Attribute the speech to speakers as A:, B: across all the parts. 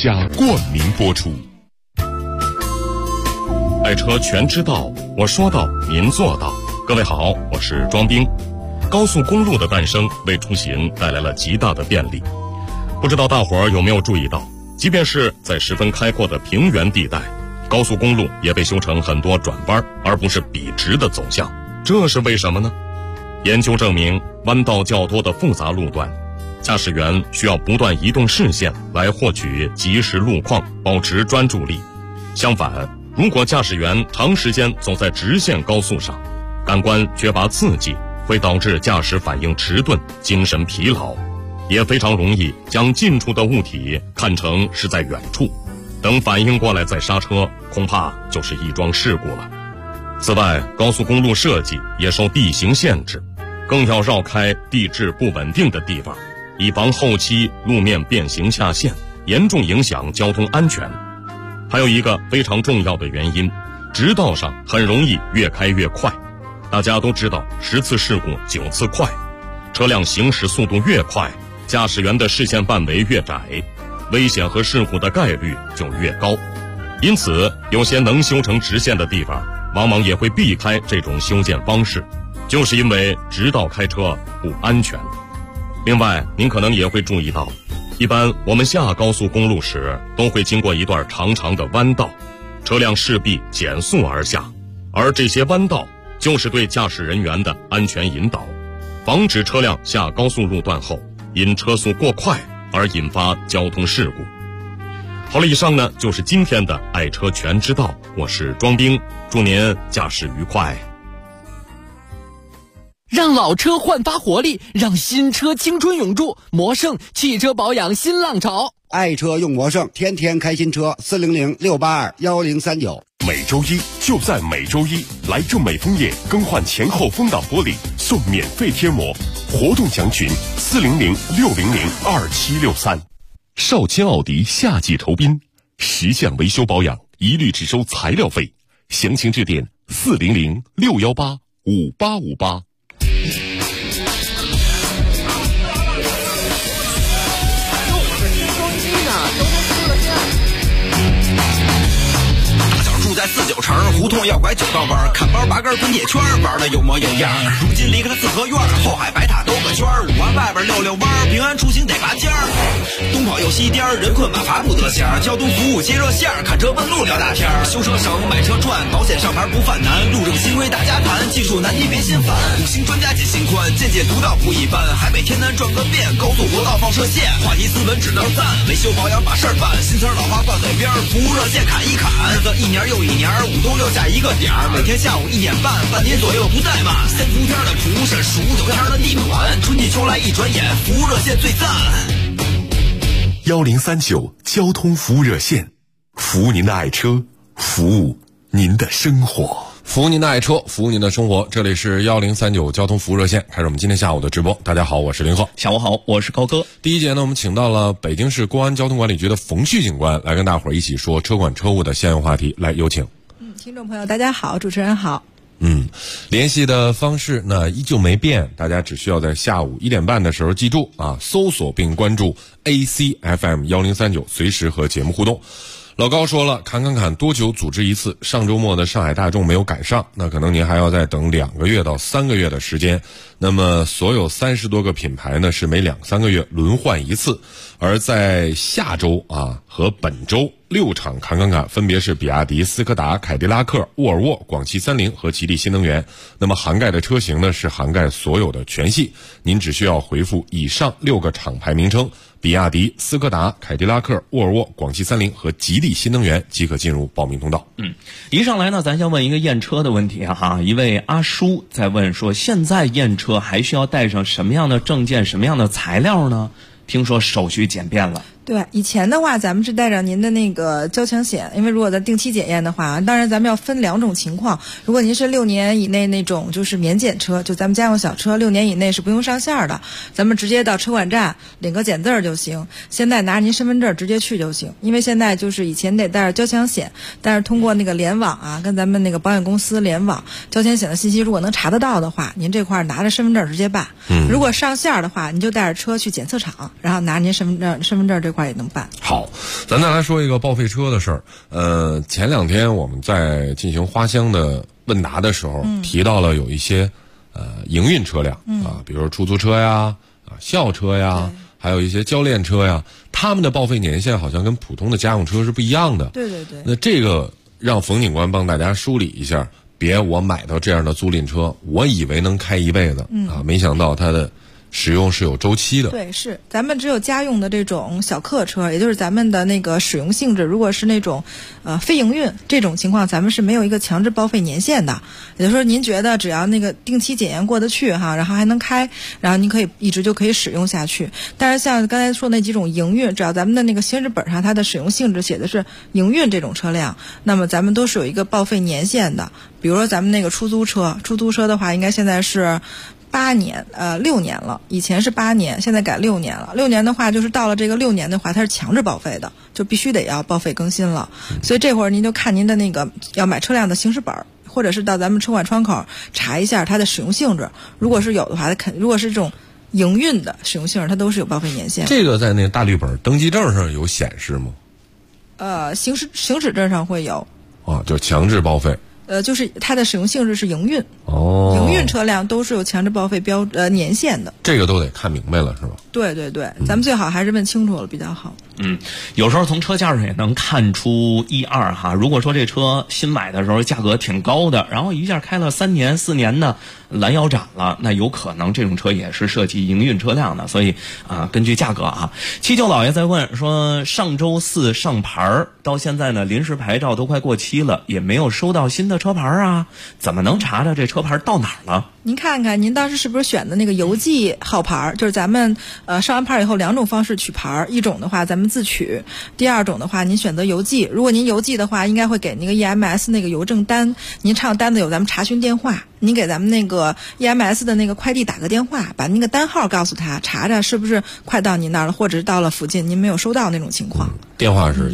A: 家冠名播出。爱车全知道，我说到您做到。各位好，我是庄兵。高速公路的诞生为出行带来了极大的便利。不知道大伙儿有没有注意到，即便是在十分开阔的平原地带，高速公路也被修成很多转弯，而不是笔直的走向。这是为什么呢？研究证明，弯道较多的复杂路段，驾驶员需要不断移动视线来获取即时路况，保持专注力。相反，如果驾驶员长时间走在直线高速上，感官缺乏刺激，会导致驾驶反应迟钝，精神疲劳，也非常容易将近处的物体看成是在远处，等反应过来再刹车，恐怕就是一桩事故了。此外，高速公路设计也受地形限制，更要绕开地质不稳定的地方，以防后期路面变形下陷，严重影响交通安全。还有一个非常重要的原因，直道上很容易越开越快。大家都知道10次事故9次快，车辆行驶速度越快，驾驶员的视线范围越窄，危险和事故的概率就越高。因此，有些能修成直线的地方，往往也会避开这种修建方式，就是因为直道开车不安全。另外，您可能也会注意到，一般我们下高速公路时都会经过一段长长的弯道，车辆势必减速而下，而这些弯道就是对驾驶人员的安全引导，防止车辆下高速路段后因车速过快而引发交通事故。好了，以上呢就是今天的爱车全知道，我是庄兵，祝您驾驶愉快。
B: 让老车焕发活力，让新车青春永驻。魔胜汽车保养新浪潮，
C: 爱车用魔胜，天天开新车。400-682-1039。
A: 每周一就在每周一，来正美枫叶更换前后风挡玻璃送免费贴膜，活动详询400-600-2763。少卿奥迪夏季酬宾，10项维修保养一律只收材料费，详情致电400-618-5858。
D: 在49城胡同要拐9道弯，看包8根滚铁圈，玩的有模有样。如今离开了四合院，后海白塔兜个圈，5环外边溜弯，平安出行得拔尖儿。东跑右西颠，人困马乏不得闲。交通服务接热线，看车问路聊大天。修车省，买车赚，保险上牌不犯难。路政新规大家谈，技术难题别心烦。5星专家解心宽，见解独到不一般。海北天南转个遍，高速国道放射线。话题斯文只能赞，维修保养把事儿办。新词老话挂嘴边，服务热线砍一砍。日子一年又一年，5都6下一个点儿，每天下午1点半，半年左右不怠慢。先伏天的蒲扇，数9天的地暖，春季秋来一转眼，服务热线最赞。
A: 1039交通服务热线，服务您的爱车，服务您的生活。
E: 服务您的爱车，服务您的生活。这里是1039交通服务热线，开始我们今天下午的直播。大家好，我是林鹤。
F: 下午好，我是高哥。
E: 第一节呢，我们请到了北京市公安交通管理局的冯旭警官来跟大伙儿一起说车管车务的相应话题。来，有请。
G: 听众朋友大家好，主持人好。
E: 联系的方式呢依旧没变，大家只需要在下午1点半的时候记住啊，搜索并关注 ACFM 1039，随时和节目互动。老高说了，侃多久组织一次？上周末的上海大众没有赶上，那可能您还要再等2个月到3个月的时间。那么所有30多个品牌呢是每2、3个月轮换一次，而在下周和本周6场侃分别是比亚迪、斯柯达、凯迪拉克、沃尔沃、广汽三菱和吉利新能源。那么涵盖的车型呢是涵盖所有的全系，您只需要回复以上6个厂牌名称，比亚迪、斯柯达、凯迪拉克、沃尔沃、广汽三菱和吉利新能源，即可进入报名通道。
F: 一上来呢，咱先问一个验车的问题哈。一位阿叔在问说，现在验车还需要带上什么样的证件、什么样的材料呢？听说手续简便了。
G: 对，以前的话咱们是带着您的那个交强险，因为如果在定期检验的话，当然咱们要分2种情况。如果您是6年以内那种就是免检车，就咱们家用小车6年以内是不用上线的，咱们直接到车管站领个检字就行，现在拿着您身份证直接去就行。因为现在就是以前得带着交强险，但是通过那个联网跟咱们那个保险公司联网，交强险的信息如果能查得到的话，您这块拿着身份证直接办。如果上线的话，您就带着车去检测场，然后拿着您身份证这块也能办。
E: 好，咱再来说一个报废车的事儿。前2天我们在进行花乡的问答的时候，提到了有一些营运车辆啊，比如说出租车呀、校车呀，还有一些教练车呀，他们的报废年限好像跟普通的家用车是不一样的。
G: 对对对。
E: 那这个让冯警官帮大家梳理一下，别我买到这样的租赁车，我以为能开一辈子没想到它的使用是有周期的。
G: 对，是咱们只有家用的这种小客车，也就是咱们的那个使用性质，如果是那种非营运这种情况，咱们是没有一个强制报废年限的。也就是说，您觉得只要那个定期检验过得去哈，然后还能开，然后您可以一直就可以使用下去。但是像刚才说那几种营运，只要咱们的那个行驶本上它的使用性质写的是营运这种车辆，那么咱们都是有一个报废年限的。比如说咱们那个出租车的话，应该现在是6年了，以前是8年，现在改6年了。6年的话，就是到了这个6年的话，它是强制报废的，就必须得要报废更新了。所以这会儿您就看您的那个要买车辆的行驶本，或者是到咱们车管窗口查一下它的使用性质。如果是有的话，如果是这种营运的使用性质，它都是有报废年限。
E: 这个在那大绿本登记证上有显示吗？
G: 行驶证上会有。
E: 就强制报废。
G: 就是它的使用性质是营运。营运车辆都是有强制报废年限的。
E: 这个都得看明白了，是吧？
G: 对对对，咱们最好还是问清楚了比较好。
F: 有时候从车价上也能看出1、2哈。如果说这车新买的时候价格挺高的，然后一下开了3年、4年的拦腰斩了，那有可能这种车也是涉及营运车辆的。所以根据价格七舅老爷在问说，上周4上牌到现在呢，临时牌照都快过期了，也没有收到新的车牌怎么能查着这车牌到哪儿了？
G: 您看看您当时是不是选的那个邮寄号牌？就是咱们上完牌以后2种方式取牌，一种的话咱们自取，第2种的话您选择邮寄。如果您邮寄的话，应该会给那个 EMS 那个邮政单，您唱单子有咱们查询电话，您给咱们那个 EMS 的那个快递打个电话，把那个单号告诉他，查查是不是快到您那儿了，或者是到了附近您没有收到那种情况。
E: 电话是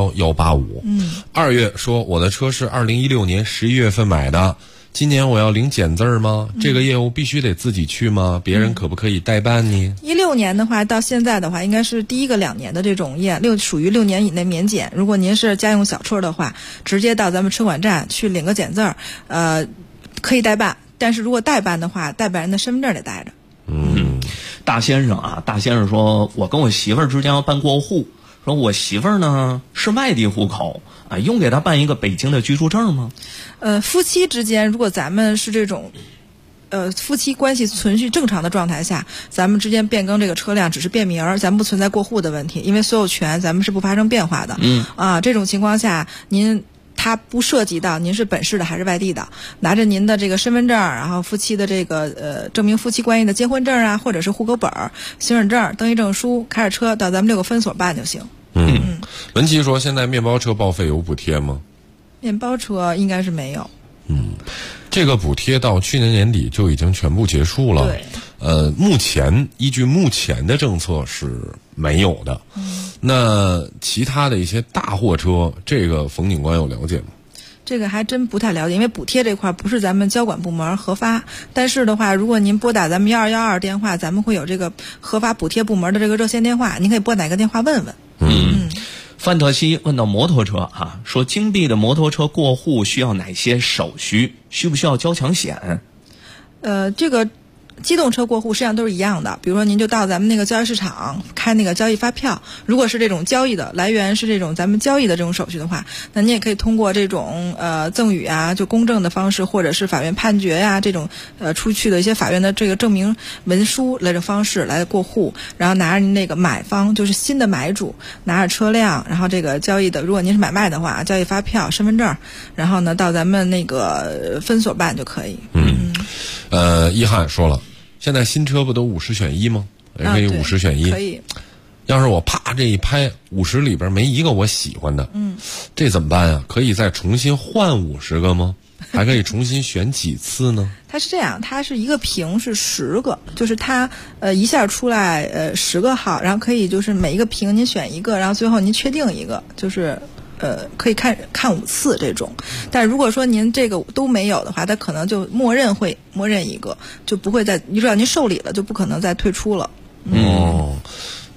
E: 11185。2月说我的车是2016年11月份买的，今年我要领检字吗？这个业务必须得自己去吗？别人可不可以代办呢
G: ？16年的话到现在的话，应该是第一个2年的这种属于6年以内免检。如果您是家用小车的话，直接到咱们车管站去领个检字可以代办。但是如果代办的话，代办人的身份证得带着。
F: 大先生说，我跟我媳妇儿之间要办过户，说我媳妇儿呢是外地户口用给她办一个北京的居住证吗？
G: 夫妻之间，如果咱们是这种夫妻关系存续正常的状态下，咱们之间变更这个车辆只是变名儿，咱们不存在过户的问题，因为所有权咱们是不发生变化的。这种情况下，它不涉及到您是本市的还是外地的，拿着您的这个身份证，然后夫妻的这个证明夫妻关系的结婚证或者是户口本、行驶证、登记证书，开着车到咱们6个分所办就行。
E: 文琪说，现在面包车报废有补贴吗？
G: 面包车应该是没有。
E: 这个补贴到去年年底就已经全部结束了。
G: 对。
E: 依据目前的政策是没有的。那其他的一些大货车，这个冯警官有了解吗？
G: 这个还真不太了解，因为补贴这块不是咱们交管部门核发。但是的话，如果您拨打咱们1212电话，咱们会有这个核发补贴部门的这个热线电话，您可以拨哪个电话问问。
F: 范特西问到摩托车说京 B 的摩托车过户需要哪些手续？需不需要交强险？
G: 这个机动车过户实际上都是一样的，比如说您就到咱们那个交易市场开那个交易发票，如果是这种交易的来源是这种咱们交易的这种手续的话，那您也可以通过这种赠与就公证的方式，或者是法院判决这种出去的一些法院的这个证明文书来的方式来过户，然后拿着您那个买方就是新的买主拿着车辆，然后这个交易的如果您是买卖的话，交易发票、身份证，然后呢到咱们那个分所办就可以。
E: 一汉说了，现在新车不都50选1吗？也可以50选1。
G: 可以。
E: 要是我啪这一拍，50里边没一个我喜欢的，这怎么办啊？可以再重新换50个吗？还可以重新选几次呢？
G: 它是这样，它是一个屏是10个，就是它一下出来10个号，然后可以就是每一个屏您选一个，然后最后您确定一个，就是可以看5次这种。但如果说您这个都没有的话，它可能就默认一个，就不会再，只要您受理了，就不可能再退出了。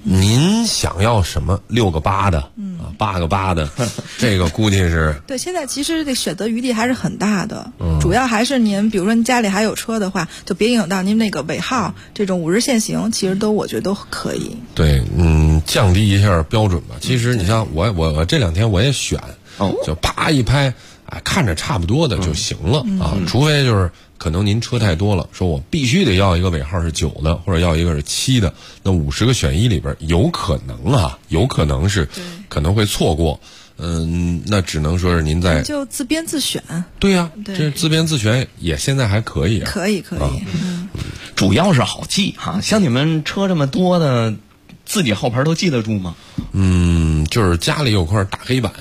E: 您想要什么？6个8的，8个8的，这个估计是
G: 对。现在其实这选择余地还是很大的，主要还是您，比如说您家里还有车的话，就别影响到您那个尾号，这种5日限行，其实我觉得都可以。
E: 对，降低一下标准吧。其实你像我这2天我也选，就啪一拍，看着差不多的就行了啊，除非就是可能您车太多了，说我必须得要一个尾号是9的，或者要一个是7的，那50个选1里边有可能是可能会错过，那只能说是您在
G: 就自编自选。
E: 对呀，这自编自选也现在还可以啊，
G: 可以，
F: 主要是好记哈。像你们车这么多的，自己号牌都记得住吗？
E: 就是家里有块大黑板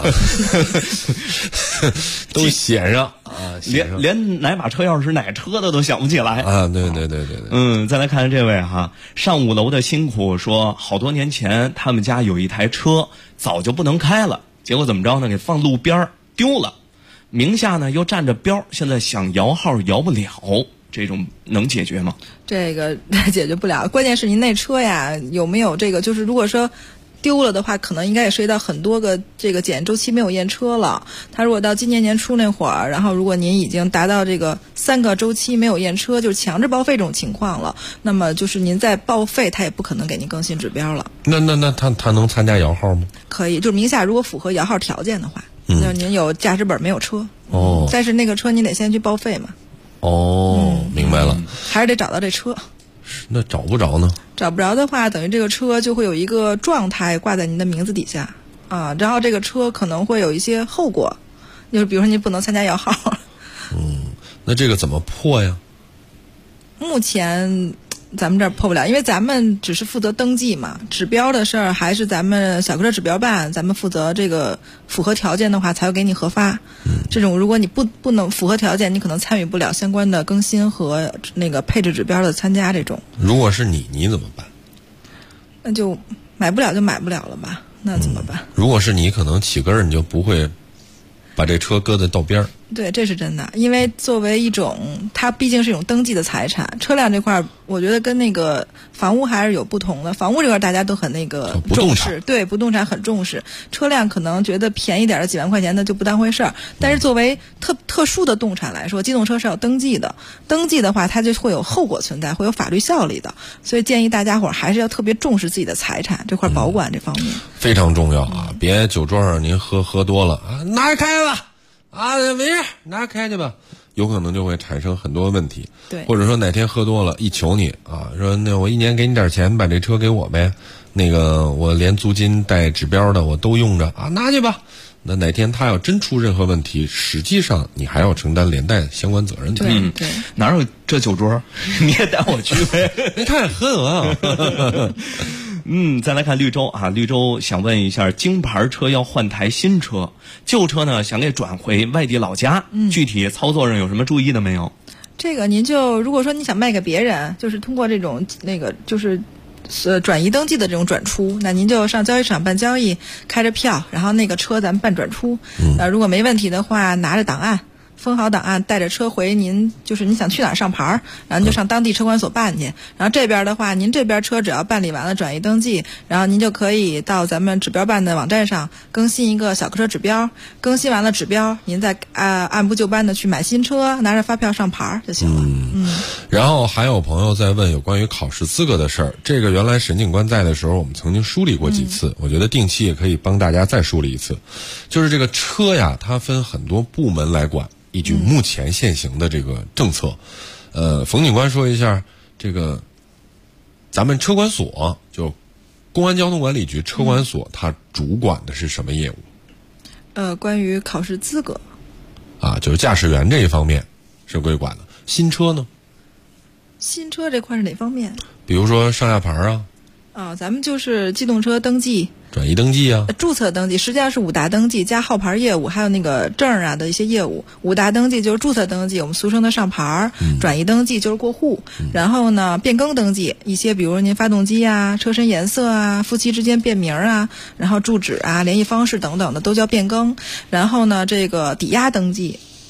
E: 都写上啊，
F: 连哪把车钥匙是哪车的都想不起来
E: 啊！对。
F: 再来看看这位哈，上5楼的辛苦说，好多年前他们家有一台车早就不能开了，结果怎么着呢？给放路边丢了，名下呢又占着标，现在想摇号摇不了，这种能解决吗？
G: 这个解决不了，关键是您那车呀有没有这个，就是如果说丢了的话，可能应该也涉及到很多个这个检验周期没有验车了。他如果到今年年初那会儿，然后如果您已经达到这个3个周期没有验车，就是强制报废这种情况了，那么就是您再报废，他也不可能给您更新指标了。
E: 那他能参加摇号吗？
G: 可以，就是名下如果符合摇号条件的话，那您有驾驶本没有车，但是那个车您得先去报废嘛。
E: 明白了，
G: 还是得找到这车。
E: 那找不着呢？
G: 找不着的话，等于这个车就会有一个状态挂在您的名字底下啊，然后这个车可能会有一些后果，就是比如说您不能参加摇号。
E: 那这个怎么破呀？
G: 目前咱们这儿破不了，因为咱们只是负责登记嘛，指标的事儿还是咱们小客车指标办，咱们负责这个符合条件的话才会给你核发。这种如果你不能符合条件，你可能参与不了相关的更新和那个配置指标的参加这种。
E: 如果是你怎么办？
G: 那就买不了就买不了了吧，那怎么办？
E: 如果是你，可能起根儿你就不会把这车搁在道边儿。
G: 对，这是真的，因为作为一种，它毕竟是一种登记的财产，车辆这块，我觉得跟那个房屋还是有不同的。房屋这块大家都很那个重视，对，不动产很重视。车辆可能觉得便宜点的几万块钱的就不当回事儿，但是作为特殊的动产来说，机动车是要登记的，登记的话它就会有后果存在，会有法律效力的，所以建议大家伙还是要特别重视自己的财产这块保管这方面，
E: 非常重要啊！别酒桌上您喝多了啊，拿开吧。没事，拿开去吧，有可能就会产生很多问题。
G: 对，
E: 或者说哪天喝多了，一求你啊，说那我1年给你点钱，把这车给我呗，那个我连租金带指标的我都用着啊，拿去吧。那哪天他要真出任何问题，实际上你还要承担连带相关责任的。
G: 对，
F: 哪有这酒桌？你也带我去呗？
E: 你太狠了。
F: 再来看绿洲啊，绿洲想问一下，京牌车要换台新车，旧车呢想给转回外地老家，具体操作上有什么注意的没有？
G: 这个您就如果说你想卖给别人，就是通过这种就是转移登记的这种转出，那您就上交易场办交易，开着票，然后那个车咱们办转出。如果没问题的话，拿着档案。封好档案，带着车回您就是你想去哪儿上牌，然后您就上当地车管所办去。然后这边的话，您这边车只要办理完了转移登记，然后您就可以到咱们指标办的网站上更新一个小客车指标。更新完了指标，您再按部就班的去买新车，拿着发票上牌就行了。
E: 然后还有朋友在问有关于考试资格的事儿，这个原来沈警官在的时候我们曾经梳理过几次，我觉得定期也可以帮大家再梳理一次。就是这个车呀，它分很多部门来管。依据目前现行的这个政策，冯警官说一下，这个咱们车管所就公安交通管理局车管所，它主管的是什么业务？
G: 关于考试资格，
E: 就是驾驶员这一方面是归管的。新车呢？
G: 新车这块是哪方面？
E: 比如说上下牌
G: 咱们就是机动车登记。
E: 转移登记啊，
G: 注册登记实际上是5大登记加号牌业务，还有那个证的一些业务。5大登记就是注册登记，我们俗称的上牌；转移登记就是过户。然后呢，变更登记一些，比如您发动机啊、车身颜色啊、夫妻之间变名啊，然后住址啊、联系方式等等的都叫变更。然后呢，这个抵押登记。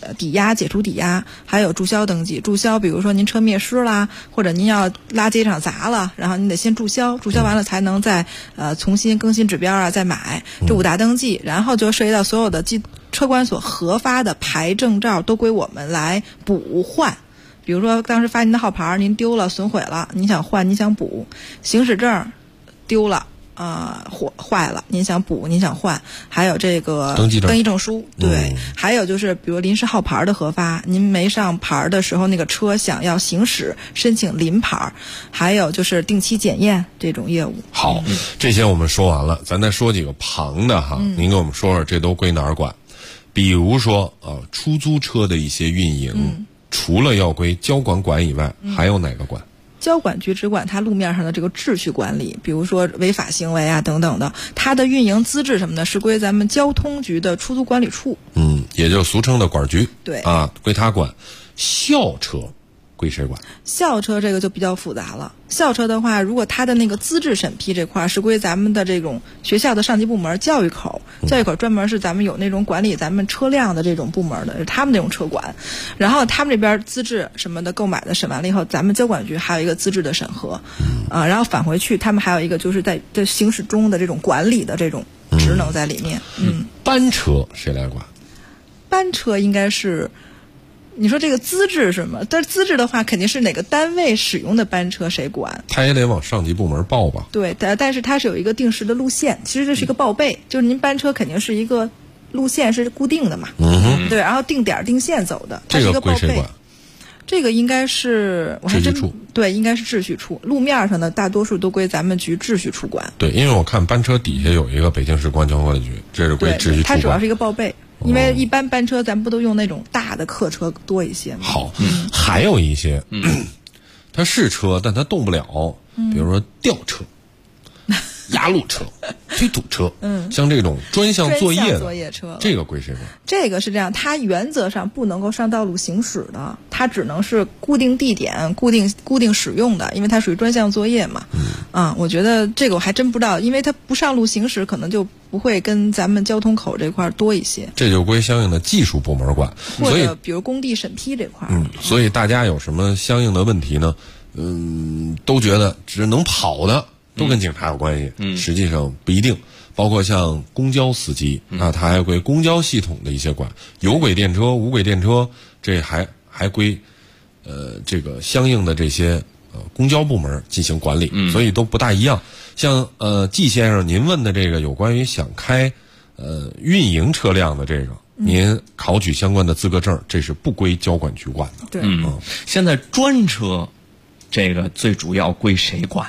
G: 抵押解除抵押，还有注销登记。注销比如说您车灭失啦，或者您要垃圾场砸了，然后您得先注销，注销完了才能再重新更新指标啊，再买，这5大登记。然后就涉及到所有的车管所核发的牌证照都归我们来补换。比如说当时发您的号牌您丢了损毁了，您想换您想补，行驶证丢了坏了您想补您想换，还有这个登记证书，对，还有就是比如临时号牌的核发，您没上牌的时候那个车想要行驶申请临牌，还有就是定期检验这种业务。
E: 好，这些我们说完了，咱再说几个旁的哈，您给我们说说这都归哪儿管？比如说出租车的一些运营，除了要归交管管以外，还有哪个管？
G: 交管局只管它路面上的这个秩序管理，比如说违法行为啊等等的，它的运营资质什么的是归咱们交通局的出租管理处，
E: 也就俗称的管局，
G: 对
E: 归他管。校车归谁管？
G: 校车这个就比较复杂了。校车的话，如果它的那个资质审批这块是归咱们的这种学校的上级部门教育口，教育口专门是咱们有那种管理咱们车辆的这种部门的，是他们那种车管。然后他们这边资质什么的购买的审完了以后，咱们交管局还有一个资质的审核，然后返回去他们还有一个就是在行驶中的这种管理的这种职能在里面。
E: 班车谁来管？
G: 班车应该是。你说这个资质是什么？但是资质的话，肯定是哪个单位使用的班车谁管？
E: 他也得往上级部门报吧？
G: 对，但是它是有一个定时的路线，其实这是一个报备，就是您班车肯定是一个路线是固定的嘛，对，然后定点定线走的，它是一个报备。这个归谁管？这个应该是我还真对，应该是秩序处。路面上的大多数都归咱们局秩序处管。
E: 对，因为我看班车底下有一个北京市公安交通管理局，这是归秩序处管。
G: 它主要是一个报备。因为一般班车咱们不都用那种大的客车多一些吗？
E: 好，还有一些，它是车，但它动不了，比如说吊车、压路车、推土车，像这种专项作业
G: 车，
E: 这个归谁管？
G: 这个是这样，它原则上不能够上道路行驶的，它只能是固定地点、固定使用的，因为它属于专项作业嘛。我觉得这个我还真不知道，因为它不上路行驶，可能就不会跟咱们交通口这块多一些。
E: 这就归相应的技术部门管，
G: 或者比如工地审批这块。
E: 所以大家有什么相应的问题呢？都觉得只能跑的都跟警察有关系，实际上不一定。包括像公交司机，那他还归公交系统的一些管，有轨电车、无轨电车，这还归这个相应的这些公交部门进行管理，所以都不大一样。像季先生您问的这个有关于想开运营车辆的这个，您考取相关的资格证，这是不归交管局管的。
G: 对，
F: 现在专车这个最主要归谁管？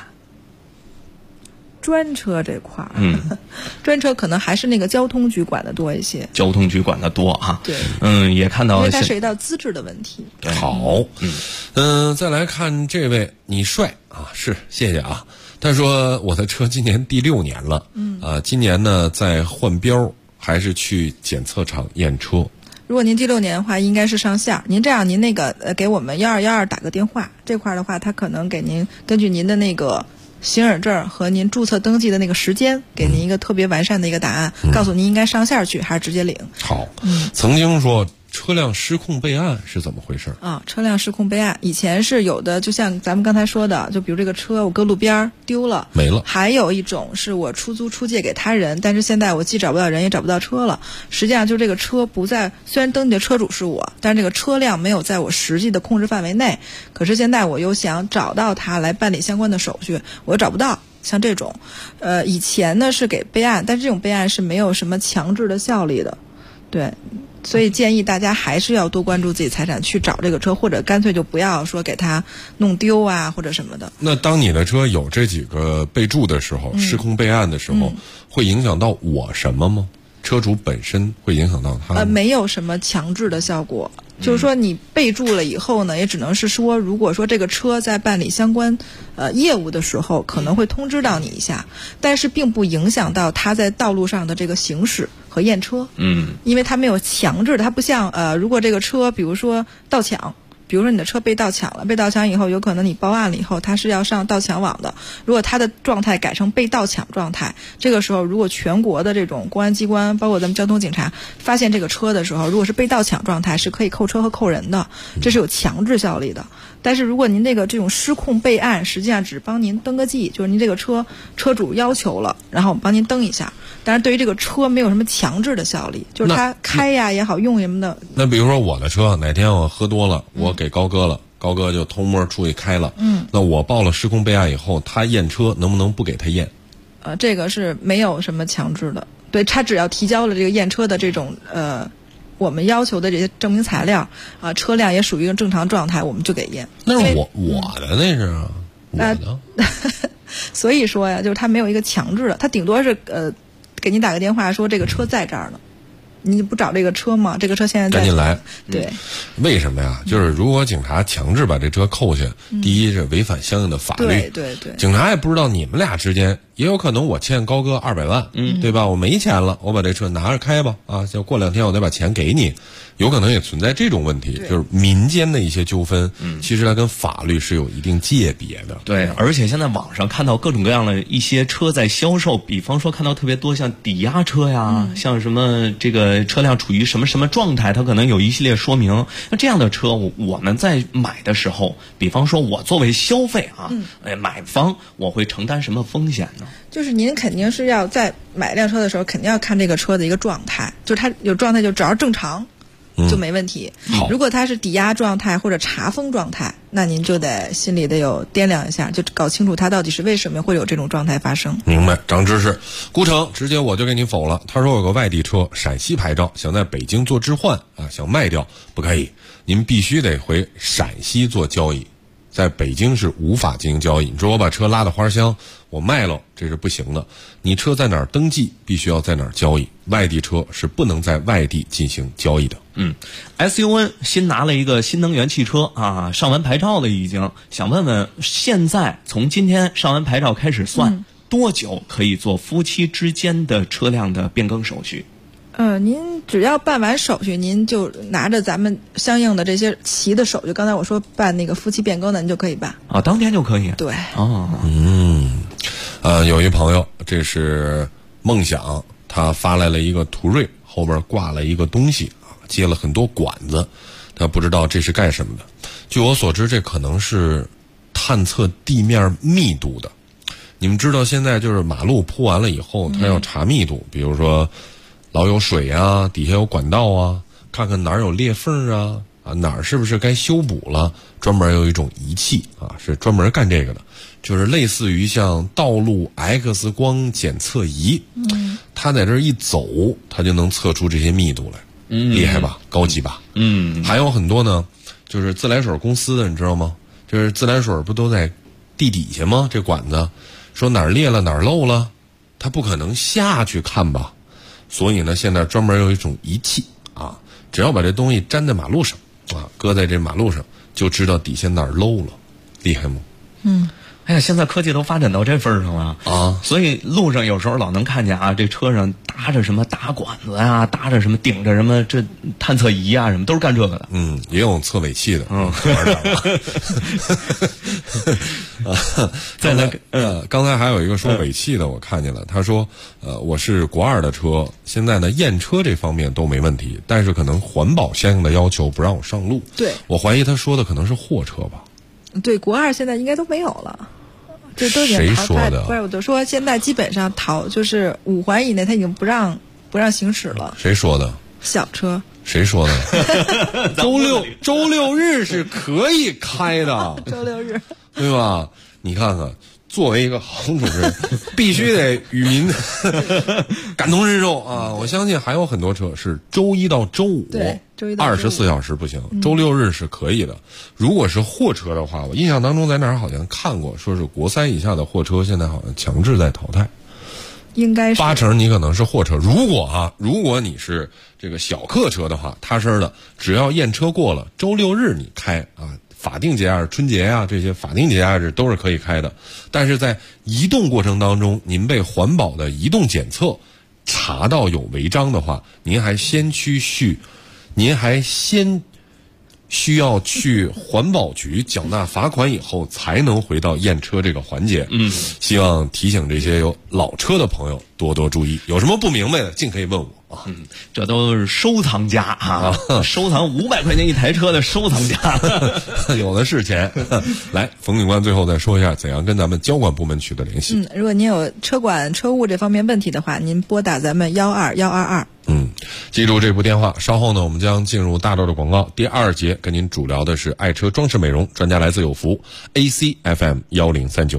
G: 专车这块专车可能还是那个交通局管的多一些。
F: 交通局管的多哈。
G: 对，
F: 也看到
G: 因为它涉及到资质的问题。
E: 好，再来看这位，你帅啊，是谢谢啊。他说我的车今年第6年了，今年呢在换标，还是去检测厂验车。
G: 如果您第6年的话，应该是上线。您这样，您那个给我们1212打个电话，这块的话，他可能给您根据您的那个行驶证和您注册登记的那个时间，给您一个特别完善的一个答案，告诉您应该上线去还是直接领。
E: 好，曾经说车辆失控备案是怎么回事
G: 啊？车辆失控备案以前是有的，就像咱们刚才说的，就比如这个车我搁路边丢了
E: 没了，
G: 还有一种是我出租出借给他人，但是现在我既找不到人也找不到车了，实际上就这个车不在，虽然登记的车主是我，但是这个车辆没有在我实际的控制范围内，可是现在我又想找到他来办理相关的手续，我又找不到。像这种以前呢是给备案，但是这种备案是没有什么强制的效力的，对，所以建议大家还是要多关注自己财产，去找这个车，或者干脆就不要说给它弄丢啊或者什么的。
E: 那当你的车有这几个备注的时候，失控备案的时候，会影响到我什么吗？车主本身会影响到他？
G: 没有什么强制的效果。就是说你备注了以后呢，也只能是说，如果说这个车在办理相关业务的时候，可能会通知到你一下，但是并不影响到他在道路上的这个行驶和验车。因为他没有强制的，他不像如果这个车比如说盗抢， 比如说你的车被盗抢了，被盗抢以后，有可能你报案了以后，它是要上盗抢网的。如果它的状态改成被盗抢状态，这个时候如果全国的这种公安机关，包括咱们交通警察发现这个车的时候，如果是被盗抢状态，是可以扣车和扣人的，这是有强制效力的。但是如果您这种失控备案，实际上只帮您登个记，就是您这个车主要求了，然后我们帮您登一下。但是对于这个车没有什么强制的效力，就是它开呀也好，用什么的。
E: 那比如说我的车哪天我喝多了，我给高哥了，高哥就偷摸出去开了，那我报了失控备案以后，他验车能不能不给他验？
G: 这个是没有什么强制的，对，他只要提交了这个验车的这种我们要求的这些证明材料啊，车辆也属于一个正常状态，我们就给验。
E: 那是我的那是我的，
G: 所以说呀，就是他没有一个强制的，他顶多是给您打个电话说这个车在这儿呢，你不找这个车吗？这个车现在在
E: 赶紧来。
G: 对，
E: 为什么呀？就是如果警察强制把这车扣下，第一是违反相应的法律，
G: 对，
E: 警察也不知道你们俩之间，也有可能我欠高哥200万，对吧？我没钱了，我把这车拿着开吧，啊，就过2天我再把钱给你，有可能也存在这种问题，就是民间的一些纠纷，其实它跟法律是有一定界别的。
F: 对，而且现在网上看到各种各样的一些车在销售，比方说看到特别多像抵押车呀，像什么这个车辆处于什么什么状态，它可能有一系列说明。那这样的车，我们在买的时候，比方说我作为消费啊，买方我会承担什么风险呢？
G: 就是您肯定是要在买一辆车的时候，肯定要看这个车的一个状态，就是它有状态，就只要正常。就没问题。如果它是抵押状态或者查封状态，那您就得心里得有掂量一下，就搞清楚它到底是为什么会有这种状态发生。
E: 明白，长知识。顾城直接我就给你否了。他说有个外地车，陕西牌照，想在北京做置换啊，想卖掉，不可以，您必须得回陕西做交易。在北京是无法进行交易。你说我把车拉到花乡，我卖了，这是不行的。你车在哪儿登记，必须要在哪儿交易。外地车是不能在外地进行交易的。
F: SUN 新拿了一个新能源汽车啊，上完牌照了已经。想问问，现在从今天上完牌照开始算，多久可以做夫妻之间的车辆的变更手续？
G: 您只要办完手续，您就拿着咱们相应的这些齐的手续，刚才我说办那个夫妻变更的，您就可以办
F: 啊，当天就可以。
G: 对，
E: 有一朋友，这是梦想，他发来了一个途锐，后边挂了一个东西啊，接了很多管子，他不知道这是干什么的。据我所知，这可能是探测地面密度的。你们知道现在就是马路铺完了以后，他要查密度，比如说老有水啊，底下有管道啊，看看哪儿有裂缝啊，哪儿是不是该修补了，专门有一种仪器啊，是专门干这个的，就是类似于像道路 X 光检测仪，它在这儿一走，它就能测出这些密度来，厉害吧，高级吧，还有很多呢，就是自来水公司的，你知道吗？就是自来水不都在地底下吗？这管子，说哪儿裂了哪儿漏了，它不可能下去看吧。所以呢，现在专门有一种仪器啊，只要把这东西粘在马路上啊，搁在这马路上，就知道底下哪儿漏了，厉害吗？
F: 哎呀，现在科技都发展到这份儿上了啊！所以路上有时候老能看见啊，这车上搭着什么打管子啊，搭着什么顶着什么这探测仪啊，什么都是干这个的。
E: 也有测尾气的。再来，刚才还有一个说尾气的，我看见了，他说，我是国2的车，现在呢验车这方面都没问题，但是可能环保相应的要求不让我上路。
G: 对，
E: 我怀疑他说的可能是货车吧。
G: 对，国2现在应该都没有了。这都已经淘汰了。不是，我就说现在基本上就是5环以内，它已经不让行驶了。
E: 谁说的？
G: 小车。
E: 谁说的？周六日是可以开的。
G: 周六日，
E: 对吧？你看看，作为一个好主持人，必须得与民感同身受啊！我相信还有很多车是周1到周5，
G: 对，周1到周5
E: 24小时不行，周六日是可以的。如果是货车的话，我印象当中在哪儿好像看过，说是国3以下的货车现在好像强制在淘汰。
G: 应该是
E: 80%你可能是货车。如果你是这个小客车的话，踏实的，只要验车过了，周六日你开啊，法定节假日、春节啊这些法定节假日都是可以开的。但是在移动过程当中，您被环保的移动检测查到有违章的话，您还先需要去环保局缴纳罚款以后才能回到验车这个环节。希望提醒这些有老车的朋友多多注意，有什么不明白的尽可以问我啊。
F: 这都是收藏家啊，收藏500块钱一台车的收藏家，
E: 有的是钱。来，冯警官最后再说一下怎样跟咱们交管部门取得联系。
G: 如果您有车管车务这方面问题的话，您拨打咱们12122。
E: 记住这部电话。稍后呢，我们将进入大豆的广告。第2节跟您主聊的是爱车装饰美容，专家来自有福 ACFM 1039。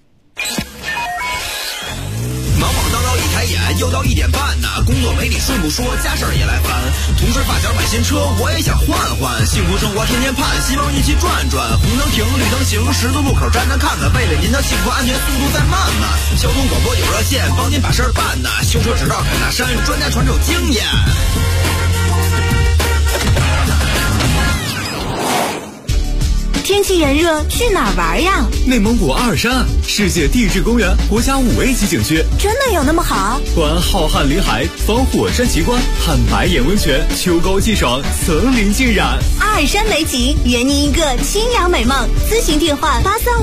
D: 忙忙叨叨一抬眼，又到1点半呢。工作没你顺不说，家事儿也来烦。同事发小买新车，我也想换换。幸福生活天天盼，希望一起转转。红灯停，绿灯行，十字路口站站看看。为了您的幸福安全，速度再慢慢。交通广播有热线，帮您把事儿办呐。修车只到凯纳山，专家传授经验。
H: 天气炎热，去哪儿玩呀？
I: 内蒙古阿尔山，世界地质公园国家5A级景区。
H: 真的有那么好？
I: 观浩瀚林海，访火山奇观，看白眼温泉，秋高气爽，层林尽染。
H: 阿尔山美景，圆您一个清凉美梦。咨询电话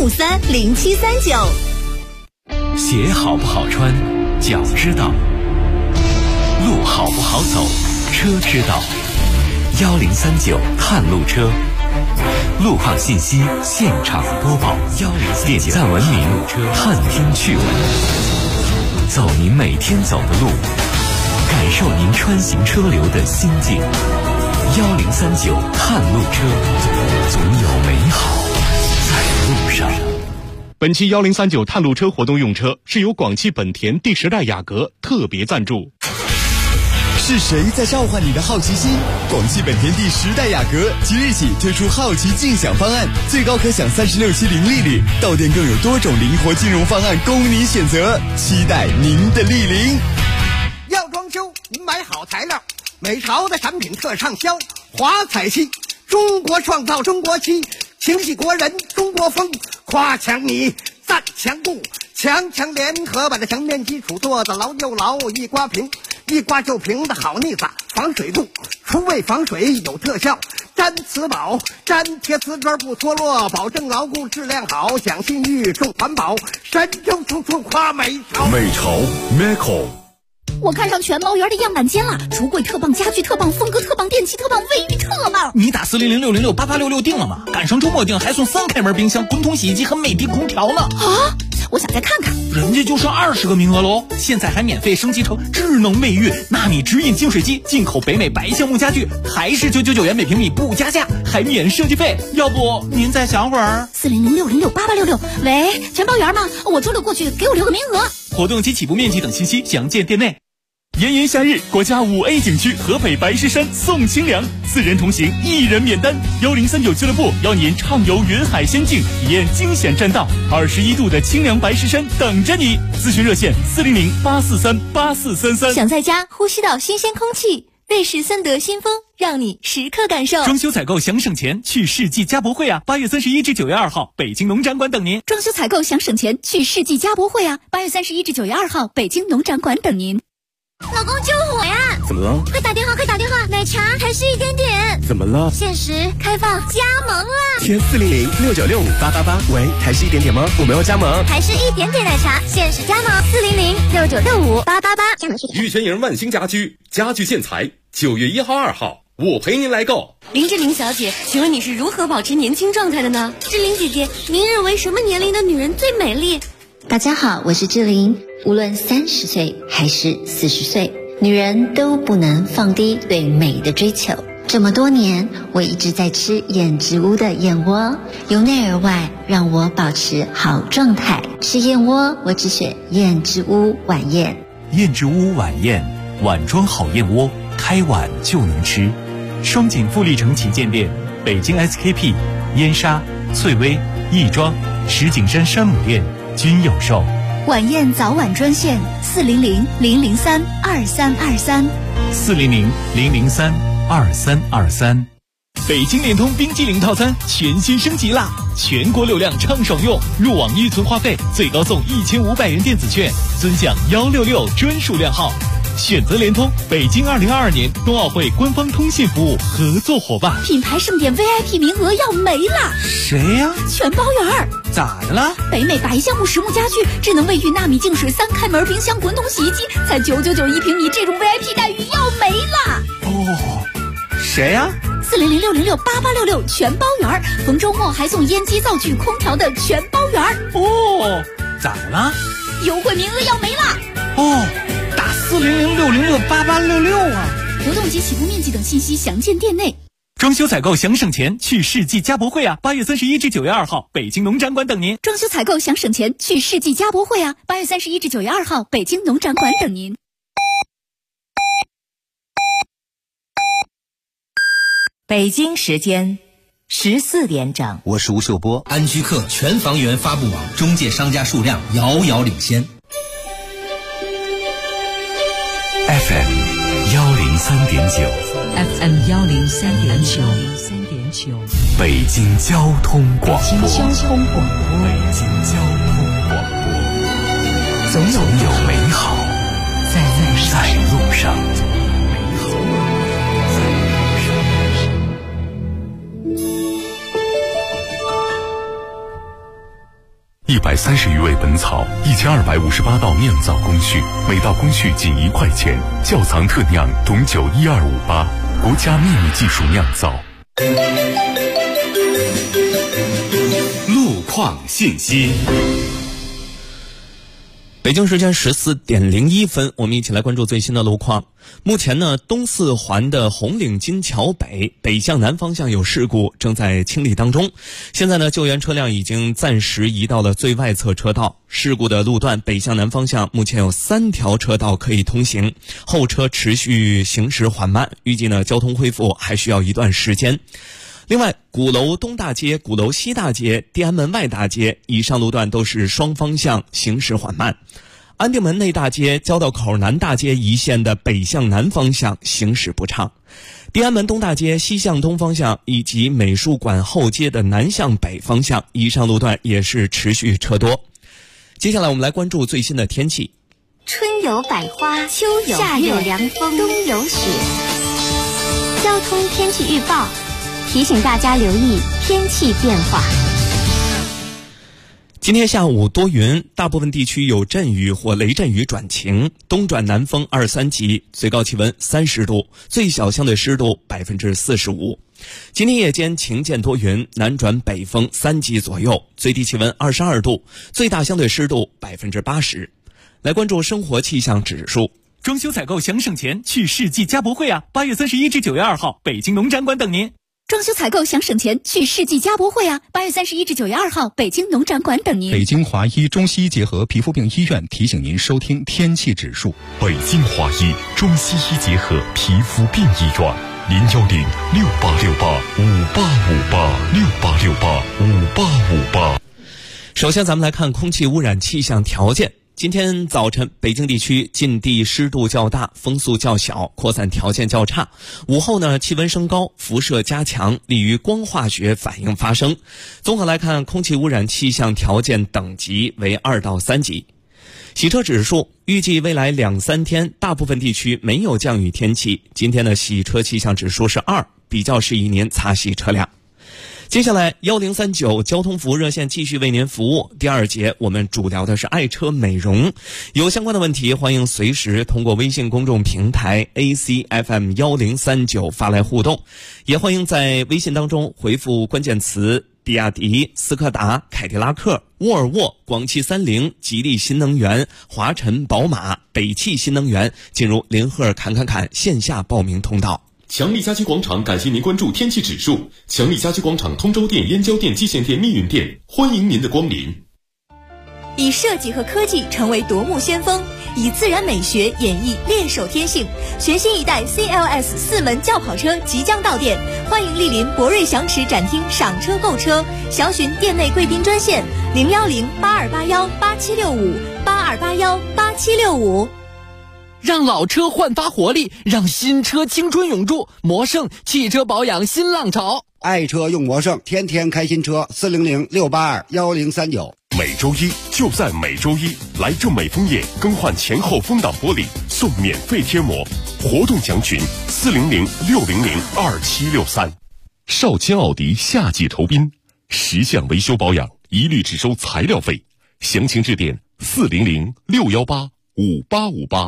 H: 83530739。
J: 鞋好不好穿，脚知道；路好不好走，车知道。1039探路车。路况信息现场播报，1039点赞文明，探听趣闻，走您每天走的路，感受您穿行车流的心境。1039探路车，总有美好在路上。
K: 本期1039探路车活动用车是由广汽本田第10代雅阁特别赞助。
L: 是谁在召唤你的好奇心？广汽本田第10代雅阁即日起推出好奇竞享方案，最高可享36期零利率，到店更有多种灵活金融方案供你选择，期待您的莅临。
M: 要装修，您买好材料，美潮的产品特畅销，华彩漆，中国创造中国漆，情系国人中国风，夸强你赞强固，强强联合把这墙面基础做得牢又牢，一刮平一刮就平的好腻子，防水度，除味防水有特效，粘瓷宝，粘贴瓷砖不脱落，保证牢固质量好，讲信誉重环保，神州处处夸美潮。
N: 美潮 Meco。
H: 我看上全猫园的样板间了，橱柜特棒，家具特棒，风格特棒，电器特棒，卫浴特棒。
B: 你打400-606-8866订了吗？赶上周末订还送3开门冰箱、滚筒洗衣机和美的空调呢。
H: 啊！我想再看看。
B: 人家就剩20个名额喽，现在还免费升级成智能卫浴，纳米直饮净水机，进口北美白橡木家具，还是999元每平米不加价，还免设计费。要不您再想会儿
H: ？400-606-8866。喂，全包园吗？我周六过去，给我留个名额。
B: 活动及起步面积等信息详见店内。
K: 炎炎夏日，国家5A 景区合肥白石山送清凉，4人同行，1人免单。1039俱乐部邀您畅游云海仙境，体验惊险栈道，21度的清凉白石山等着你。咨询热线400-843-8433。
H: 想在家呼吸到新鲜空气，瑞士森德新风，让你时刻感受。
B: 装修采购想省钱，去世纪家博会啊！8月31至9月2号，北京农展馆等您。
H: 装修采购想省钱，去世纪家博会啊！8月31至9月2号，北京农展馆等您。老公救我呀！
N: 怎么了？
H: 快打电话！奶茶还是1点点。
N: 怎么了？
H: 限时开放加盟了！
N: 填400-696-5888。喂，还是1点点吗？我们要加盟。
H: 还是1点点奶茶，限时加盟400-6965-888。加盟
O: 玉泉营万兴家居，家具建材，9月1号、2号，我陪您来购。
P: 林志玲小姐，请问你是如何保持年轻状态的呢？志玲姐姐，您认为什么年龄的女人最美丽？
Q: 大家好，我是志玲。无论30岁还是40岁，女人都不能放低对美的追求。这么多年，我一直在吃燕之屋的燕窝，由内而外让我保持好状态。吃燕窝，我只选燕之屋晚宴。
J: 燕之屋晚宴，碗装好燕窝，开碗就能吃。双井富力城旗舰店、北京 SKP、燕莎、翠微、亦庄、石景山山姆店均有售。
H: 晚宴早晚专线400-003-2323。
J: 400-003-2323。
B: 北京联通冰激凌套餐全新升级啦！全国流量畅爽用，入网预存话费最高送1500元电子券，尊享166专属量号。
K: 选择联通，北京2022年冬奥会官方通信服务合作伙伴。
H: 品牌盛典 VIP 名额要没了。
B: 谁呀？
H: 全包圆。
B: 咋的了？
H: 北美白橡木实木家具、智能卫浴纳米净水3开门冰箱、滚筒洗衣机，才999一平米，这种 VIP 待遇要没了。
B: 哦，谁呀
H: ？400-606-8866全包圆，逢周末还送烟机、灶具、空调的全包圆。
B: 哦，咋了？
H: 优惠名额要没了。
B: 哦，打400-606-8866啊！
H: 活动及起步面积等信息详见店内。
K: 装修采购想省钱，去世纪家博会啊！8月31至9月2号，北京农展馆等您。
H: 装修采购想省钱，去世纪家博会啊！8月31至9月2号，北京农展馆等您。
R: 北京时间14点整，
S: 我是吴秀波。安居客全房源发布网中介商家数量遥遥领先。
J: FM 103.9
R: FM 103.9，
J: 北京交通广播。
R: 北京交通广播，
J: 总有美好在路上。130余味本草，1258道酿造工序，每道工序仅1块钱。窖藏特酿董酒12588，国家秘密技术酿造。
O: 路况信息。
F: 北京时间14点01分，我们一起来关注最新的路况。目前呢，东四环的红领巾桥北向南方向有事故，正在清理当中。现在呢，救援车辆已经暂时移到了最外侧车道。事故的路段北向南方向目前有3条车道可以通行，后车持续行驶缓慢，预计呢交通恢复还需要一段时间。另外，鼓楼东大街、鼓楼西大街、地安门外大街以上路段都是双方向行驶缓慢。安定门内大街、交道口南大街一线的北向南方向行驶不畅。地安门东大街西向东方向以及美术馆后街的南向北方向以上路段也是持续车多。接下来我们来关注最新的天气。
P: 春有百花，秋有月，夏有凉风，冬有雪。交通天气预报提醒大家留意天气变化。
F: 今天下午多云，大部分地区有阵雨或雷阵雨转晴，东转南风2、3级，最高气温30度，最小相对湿度45%。今天夜间晴间多云，南转北风3级左右，最低气温22度，最大相对湿度80%。来关注生活气象指数。
K: 装修采购想省钱，去世纪家博会啊！8月31至9月2号，北京农展馆等您。
H: 装修采购想省钱，去世纪家博会啊！8月31至9月2号，北京农展馆等您。
T: 北京华医中西医结合皮肤病医院提醒您收听天气指数。
J: 北京华医中西医结合皮肤病医院，010-6868-5858，6868-5858。
F: 首先咱们来看空气污染气象条件。今天早晨，北京地区近地湿度较大，风速较小，扩散条件较差。午后呢，气温升高，辐射加强，利于光化学反应发生。综合来看，空气污染气象条件等级为2到3级。洗车指数预计未来2、3天，大部分地区没有降雨天气。今天的洗车气象指数是2，比较适宜您擦洗车辆。接下来1039交通服务热线继续为您服务。第2节我们主聊的是爱车美容，有相关的问题欢迎随时通过微信公众平台 ACFM 1039发来互动，也欢迎在微信当中回复关键词比亚迪、斯柯达、凯迪拉克、沃尔沃、广汽30、吉利新能源、华晨宝马、北汽新能源进入林赫侃线下报名通道。
O: 强力家居广场感谢您关注天气指数。强力家居广场通州店、燕郊店、蓟县店、密云店，欢迎您的光临。
U: 以设计和科技成为夺目先锋，以自然美学演绎猎手天性。全新一代 CLS 4门轿跑车即将到店，欢迎莅临博瑞祥驰展厅赏车购车，详询店内贵宾专线010-8281-8765，8281-8765。
V: 让老车焕发活力，让新车青春永驻。魔盛汽车保养新浪潮，
C: 爱车用魔盛，天天开新车，400-682-1039。
A: 每周一就在每周一，来正美枫叶更换前后风挡玻璃送免费贴膜，活动详询400-600-2763。少卿奥迪夏季酬宾，10项维修保养一律只收材料费，详情致电400-618-5858。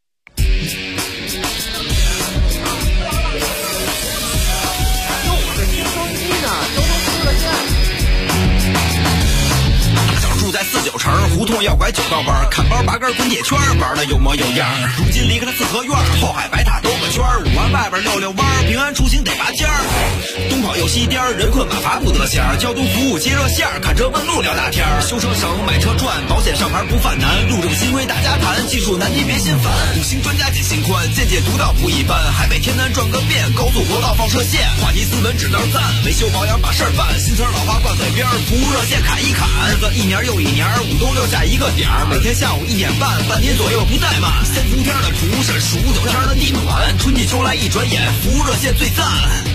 D: 住在49城，胡同要拐9道弯，看包拔根滚铁圈，玩的有模有样。如今离开了四合院，后海白塔兜个圈，5环外边溜弯，平安出行得拔尖儿。东跑又西颠，人困马乏不得闲，交通服务接热线，看车问路聊大天，修车省买车赚，保险上牌不犯难，路政新规大家谈，技术难题别心烦，五星专家解心宽，见解独到不一般，海北天南转个遍，高速国道放射线，话题斯文指道赞，维修保养把事儿办，新车老花挂嘴边，服务热线砍一砍，日子一年又一年，5都留下一个点儿，每天下午1点半，半天左右不怠慢。3伏天的厨师，15九天的地暖，春季秋来一转眼，服务热线最赞。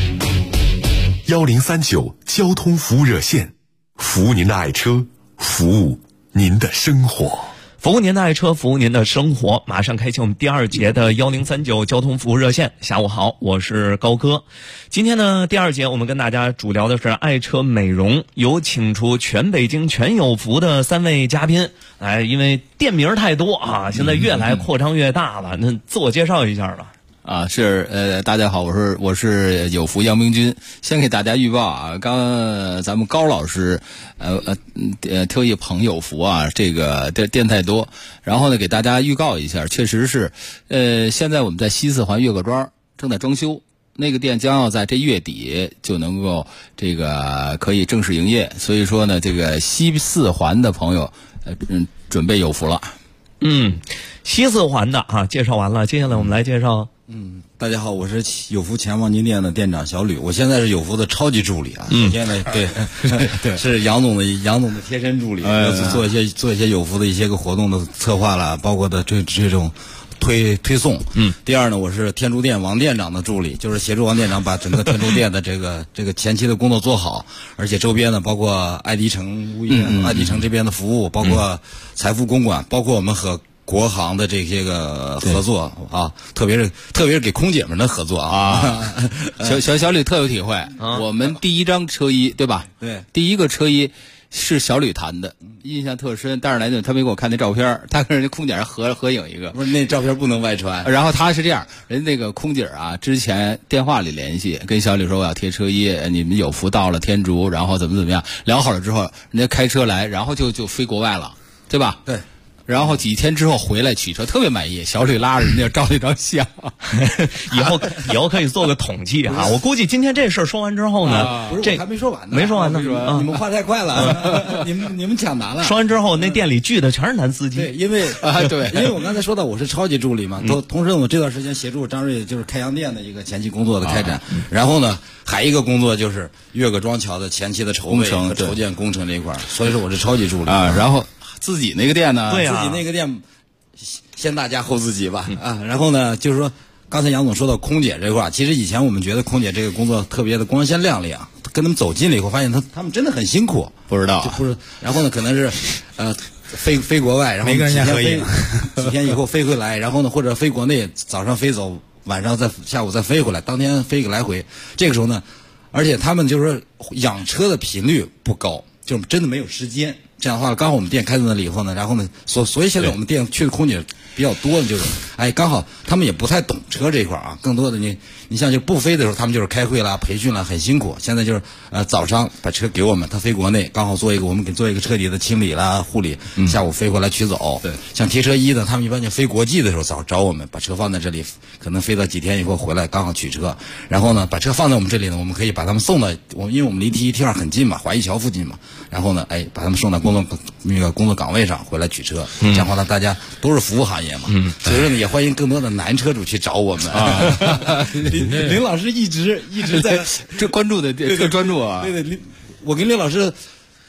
A: 1039交通服务热线，服务您的爱车，服务您的生活。
F: 服务您的爱车，服务您的生活。马上开启我们第2节的1039交通服务热线。下午好，我是高哥。今天呢，第2节我们跟大家主聊的是爱车美容，有请出全北京全有福的3位嘉宾。哎，因为店名太多啊，现在越来扩张越大了。那自我介绍一下吧。
G: 大家好，我是有福杨明军。先给大家预报啊，刚咱们高老师特意捧有福啊，这个店太多，然后呢给大家预告一下，确实是现在我们在西4环岳各庄正在装修，那个店将要在这月底就能够这个可以正式营业，所以说呢这个西4环的朋友准备有福了。
F: 西4环的啊介绍完了，接下来我们来介绍。
W: 大家好，我是有福前黄金店的店长小吕，我现在是有福的超级助理啊。首先呢，对，是杨总的贴身助理，做一些有福的一些个活动的策划啦，包括的这种推送。第二呢，我是天珠店王店长的助理，就是协助王店长把整个天珠店的这个前期的工作做好，而且周边呢，包括爱迪城物业、爱迪城这边的服务，包括财富公馆，包括我们和国航的这些个合作啊，特别是给空姐们的合作啊。
G: 小吕特有体会。我们第一张车衣对吧？
W: 对，
G: 第一个车衣是小吕谈的，印象特深。但是来他没给我看那照片，他跟人家空姐合影一个。
W: 不是，那照片不能外传。
G: 然后他是这样，人那个空姐啊，之前电话里联系，跟小吕说我要贴车衣，你们有福到了天竺，然后怎么样，聊好了之后，人家开车来，然后就飞国外了，对吧？
W: 对。
G: 然后几天之后回来取车，特别满意。小吕拉着人家照了一张相，
F: 以后可以做个统计啊。我估计今天这事儿说完之后呢，
W: 不是我还没说完呢，
F: 没说完呢，
W: 你们话太快了，你们抢答了。
F: 说完之后，那店里聚的全是男司机。
W: 对，因为我刚才说到我是超级助理嘛，同时我这段时间协助张瑞就是开洋店的一个前期工作的开展，然后呢还一个工作就是岳各庄桥的前期的筹备和筹建工程这一块，所以说我是超级助理
G: 啊。然后自己那个店呢？
W: 对啊，自己那个店，先大家后自己吧啊。然后呢，就是说，刚才杨总说到空姐这块，其实以前我们觉得空姐这个工作特别的光鲜亮丽啊，跟他们走近了以后，发现他们真的很辛苦。
G: 不知道，
W: 不是。然后呢，可能是飞国外，然后几天以后飞回来，然后呢，或者飞国内，早上飞走，晚上下午再飞回来，当天飞个来回。这个时候呢，而且他们就是说养车的频率不高，就真的没有时间。这样的话，刚好我们店开在那里以后呢，然后呢，所以现在我们店去的空姐比较多的，就是刚好他们也不太懂车这一块啊，更多的你像就不飞的时候，他们就是开会啦、培训啦，很辛苦。现在就是早上把车给我们，他飞国内，刚好我们给做一个彻底的清理啦、护理，下午飞回来取走。对，像贴车衣的，他们一般就飞国际的时候找我们，把车放在这里，可能飞到几天以后回来，刚好取车，然后呢把车放在我们这里呢，我们可以把他们送到因为我们离T1 很近嘛，华谊桥附近嘛，然后呢把他们送到工作岗位上回来取车，这样的话呢大家都是服务行业嘛，所以说呢也欢迎更多的男车主去找我们。林老师一直在
G: 这关注的特专注啊。
W: 对，我跟林老师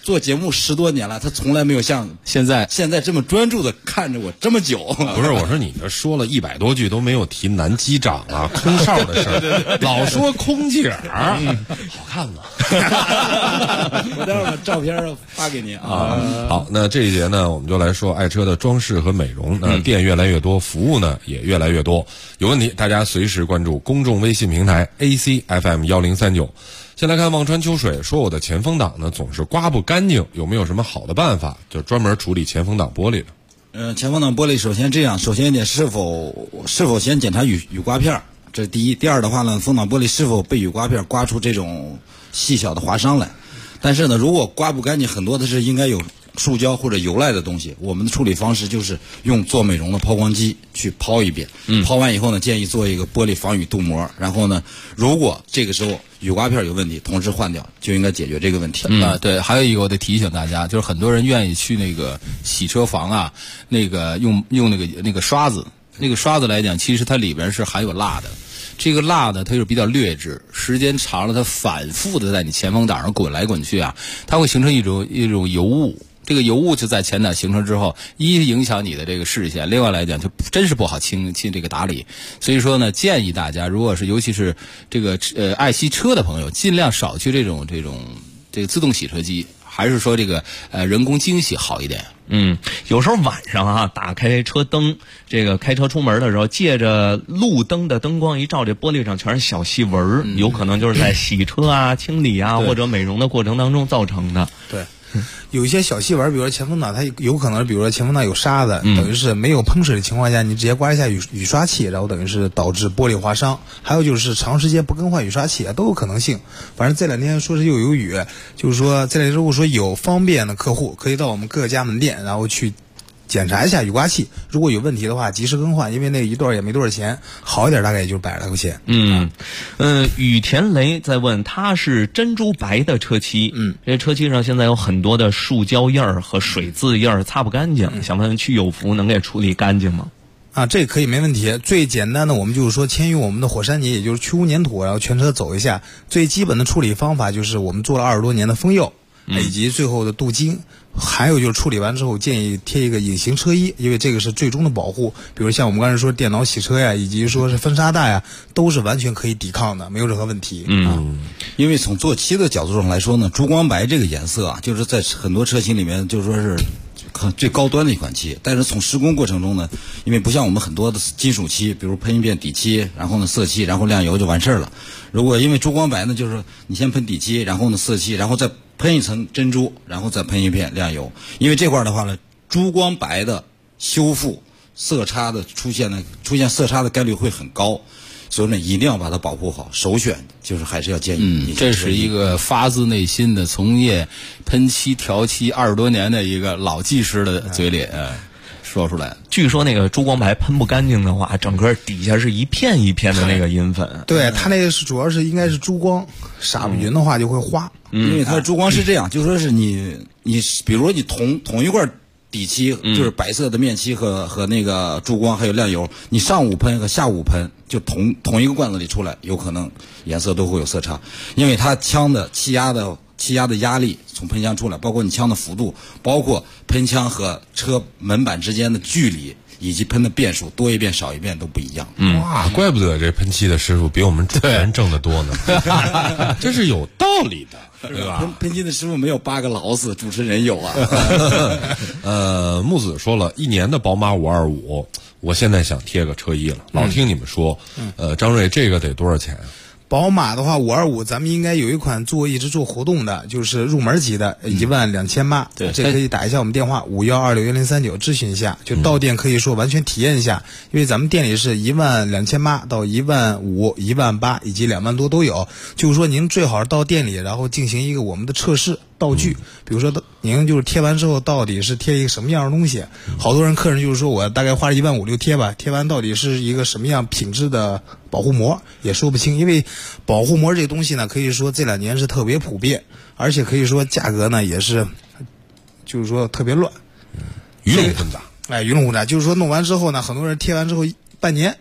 W: 做节目10多年了，他从来没有像现在这么专注的看着我这么久。
E: 不是，我说你这说了100多句都没有提男机长啊、空少的事儿，老说空姐儿，好看吗？
W: 我待会儿把照片发给您啊。
E: 好，那这一节呢，我们就来说爱车的装饰和美容。店越来越多，服务呢也越来越多。有问题，大家随时关注公众微信平台 ACFM1039。先来看望川秋水说，我的前风挡呢总是刮不干净，有没有什么好的办法，就专门处理前风挡玻璃的？
W: 前风挡玻璃首先一点，是否先检查雨刮片，这是第一。第二的话呢，风挡玻璃是否被雨刮片刮出这种细小的划伤来。但是呢，如果刮不干净，很多的是应该有塑胶或者油赖的东西，我们的处理方式就是用做美容的抛光机去抛一遍。抛完以后呢，建议做一个玻璃防雨镀膜，然后呢，如果这个时候雨刮片有问题，同时换掉，就应该解决这个问题。
G: 对，还有一个我得提醒大家，就是很多人愿意去那个洗车房啊，那个用那个刷子，那个刷子来讲，其实它里边是含有蜡的。这个蜡呢，它就是比较劣质，时间长了，它反复的在你前风挡上滚来滚去啊，它会形成一种油雾。这个油雾就在前挡形成之后，影响你的这个视线，另外来讲就真是不好清这个打理。所以说呢，建议大家，如果是尤其是这个爱惜车的朋友，尽量少去这个自动洗车机，还是说这个人工精洗好一点。
F: 有时候晚上啊，打开车灯，这个开车出门的时候，借着路灯的灯光一照，这玻璃上全是小细纹，有可能就是在洗车啊、清理啊或者美容的过程当中造成的。
B: 对。有一些小细纹，比如说前风挡，它有可能，比如说前风挡有沙子，等于是没有喷水的情况下，你直接刮一下雨刷器，然后等于是导致玻璃划伤。还有就是长时间不更换雨刷器啊，都有可能性。反正这2天说是又有雨，就是说这2天如果说有方便的客户，可以到我们各家门店，然后去检查一下雨刮器，如果有问题的话及时更换，因为那一段也没多少钱，好一点大概也就100来块钱。
F: 雨田雷在问，他是珍珠白的车漆，这车漆上现在有很多的塑胶印儿和水渍印儿，擦不干净，想问去有福能给处理干净吗？
B: 这可以没问题。最简单的我们就是说签用我们的火山泥，也就是去污粘土，然后全车走一下。最基本的处理方法就是我们做了20多年的封釉，以及最后的镀金。还有就是处理完之后建议贴一个隐形车衣，因为这个是最终的保护。比如像我们刚才说电脑洗车呀，以及说是分沙带呀，都是完全可以抵抗的，没有任何问题。
W: 因为从做漆的角度上来说呢，珠光白这个颜色啊，就是在很多车型里面就是说是最高端的一款漆。但是从施工过程中呢，因为不像我们很多的金属漆，比如喷一遍底漆，然后呢色漆，然后亮油就完事儿了。如果因为珠光白呢，就是你先喷底漆，然后呢色漆，然后再喷一层珍珠，然后再喷一片亮油。因为这块的话呢，珠光白的修复色差的出现色差的概率会很高，所以呢一定要把它保护好。首选就是还是要建议你。
G: 这是一个发自内心的从业喷漆调漆20多年的一个老技师的嘴里说出来。
F: 据说那个珠光白喷不干净的话，整个底下是一片一片的那个银粉。
B: 对，它那个是主要是应该是珠光，撒不匀的话就会花。
W: 因为它的珠光是这样，就说是你比如说你同一块底漆，就是白色的面漆和那个珠光还有亮油，你上午喷和下午喷就同一个罐子里出来，有可能颜色都会有色差，因为它枪的气压的压力从喷枪出来，包括你枪的幅度，包括喷枪和车门板之间的距离，以及喷的遍数，多一遍少一遍都不一样。
E: 哇，怪不得这喷漆的师傅比我们主持人挣得多呢，这是有道理的。对吧？
W: 喷漆的师傅没有8个老死，主持人有啊。
E: 木子说了，1年的宝马525，我现在想贴个车衣了。老听你们说，张瑞，这个得多少钱啊？
B: 宝马的话525，咱们应该有一款一直做活动的，就是入门级的12800，
G: 对，
B: 这可以打一下我们电话51261039咨询一下，就到店可以说完全体验一下，因为咱们店里是12800到15000、18000以及2万多都有，就是说您最好是到店里，然后进行一个我们的测试道具，比如说您就是贴完之后到底是贴一个什么样的东西，好多人客人就是说我大概花了15000贴吧，贴完到底是一个什么样品质的保护膜也说不清，因为保护膜这个东西呢，可以说这2年是特别普遍，而且可以说价格呢也是，就是说特别乱，
E: 鱼龙混杂。
B: 鱼龙混杂，就是说弄完之后呢，很多人贴完之后半年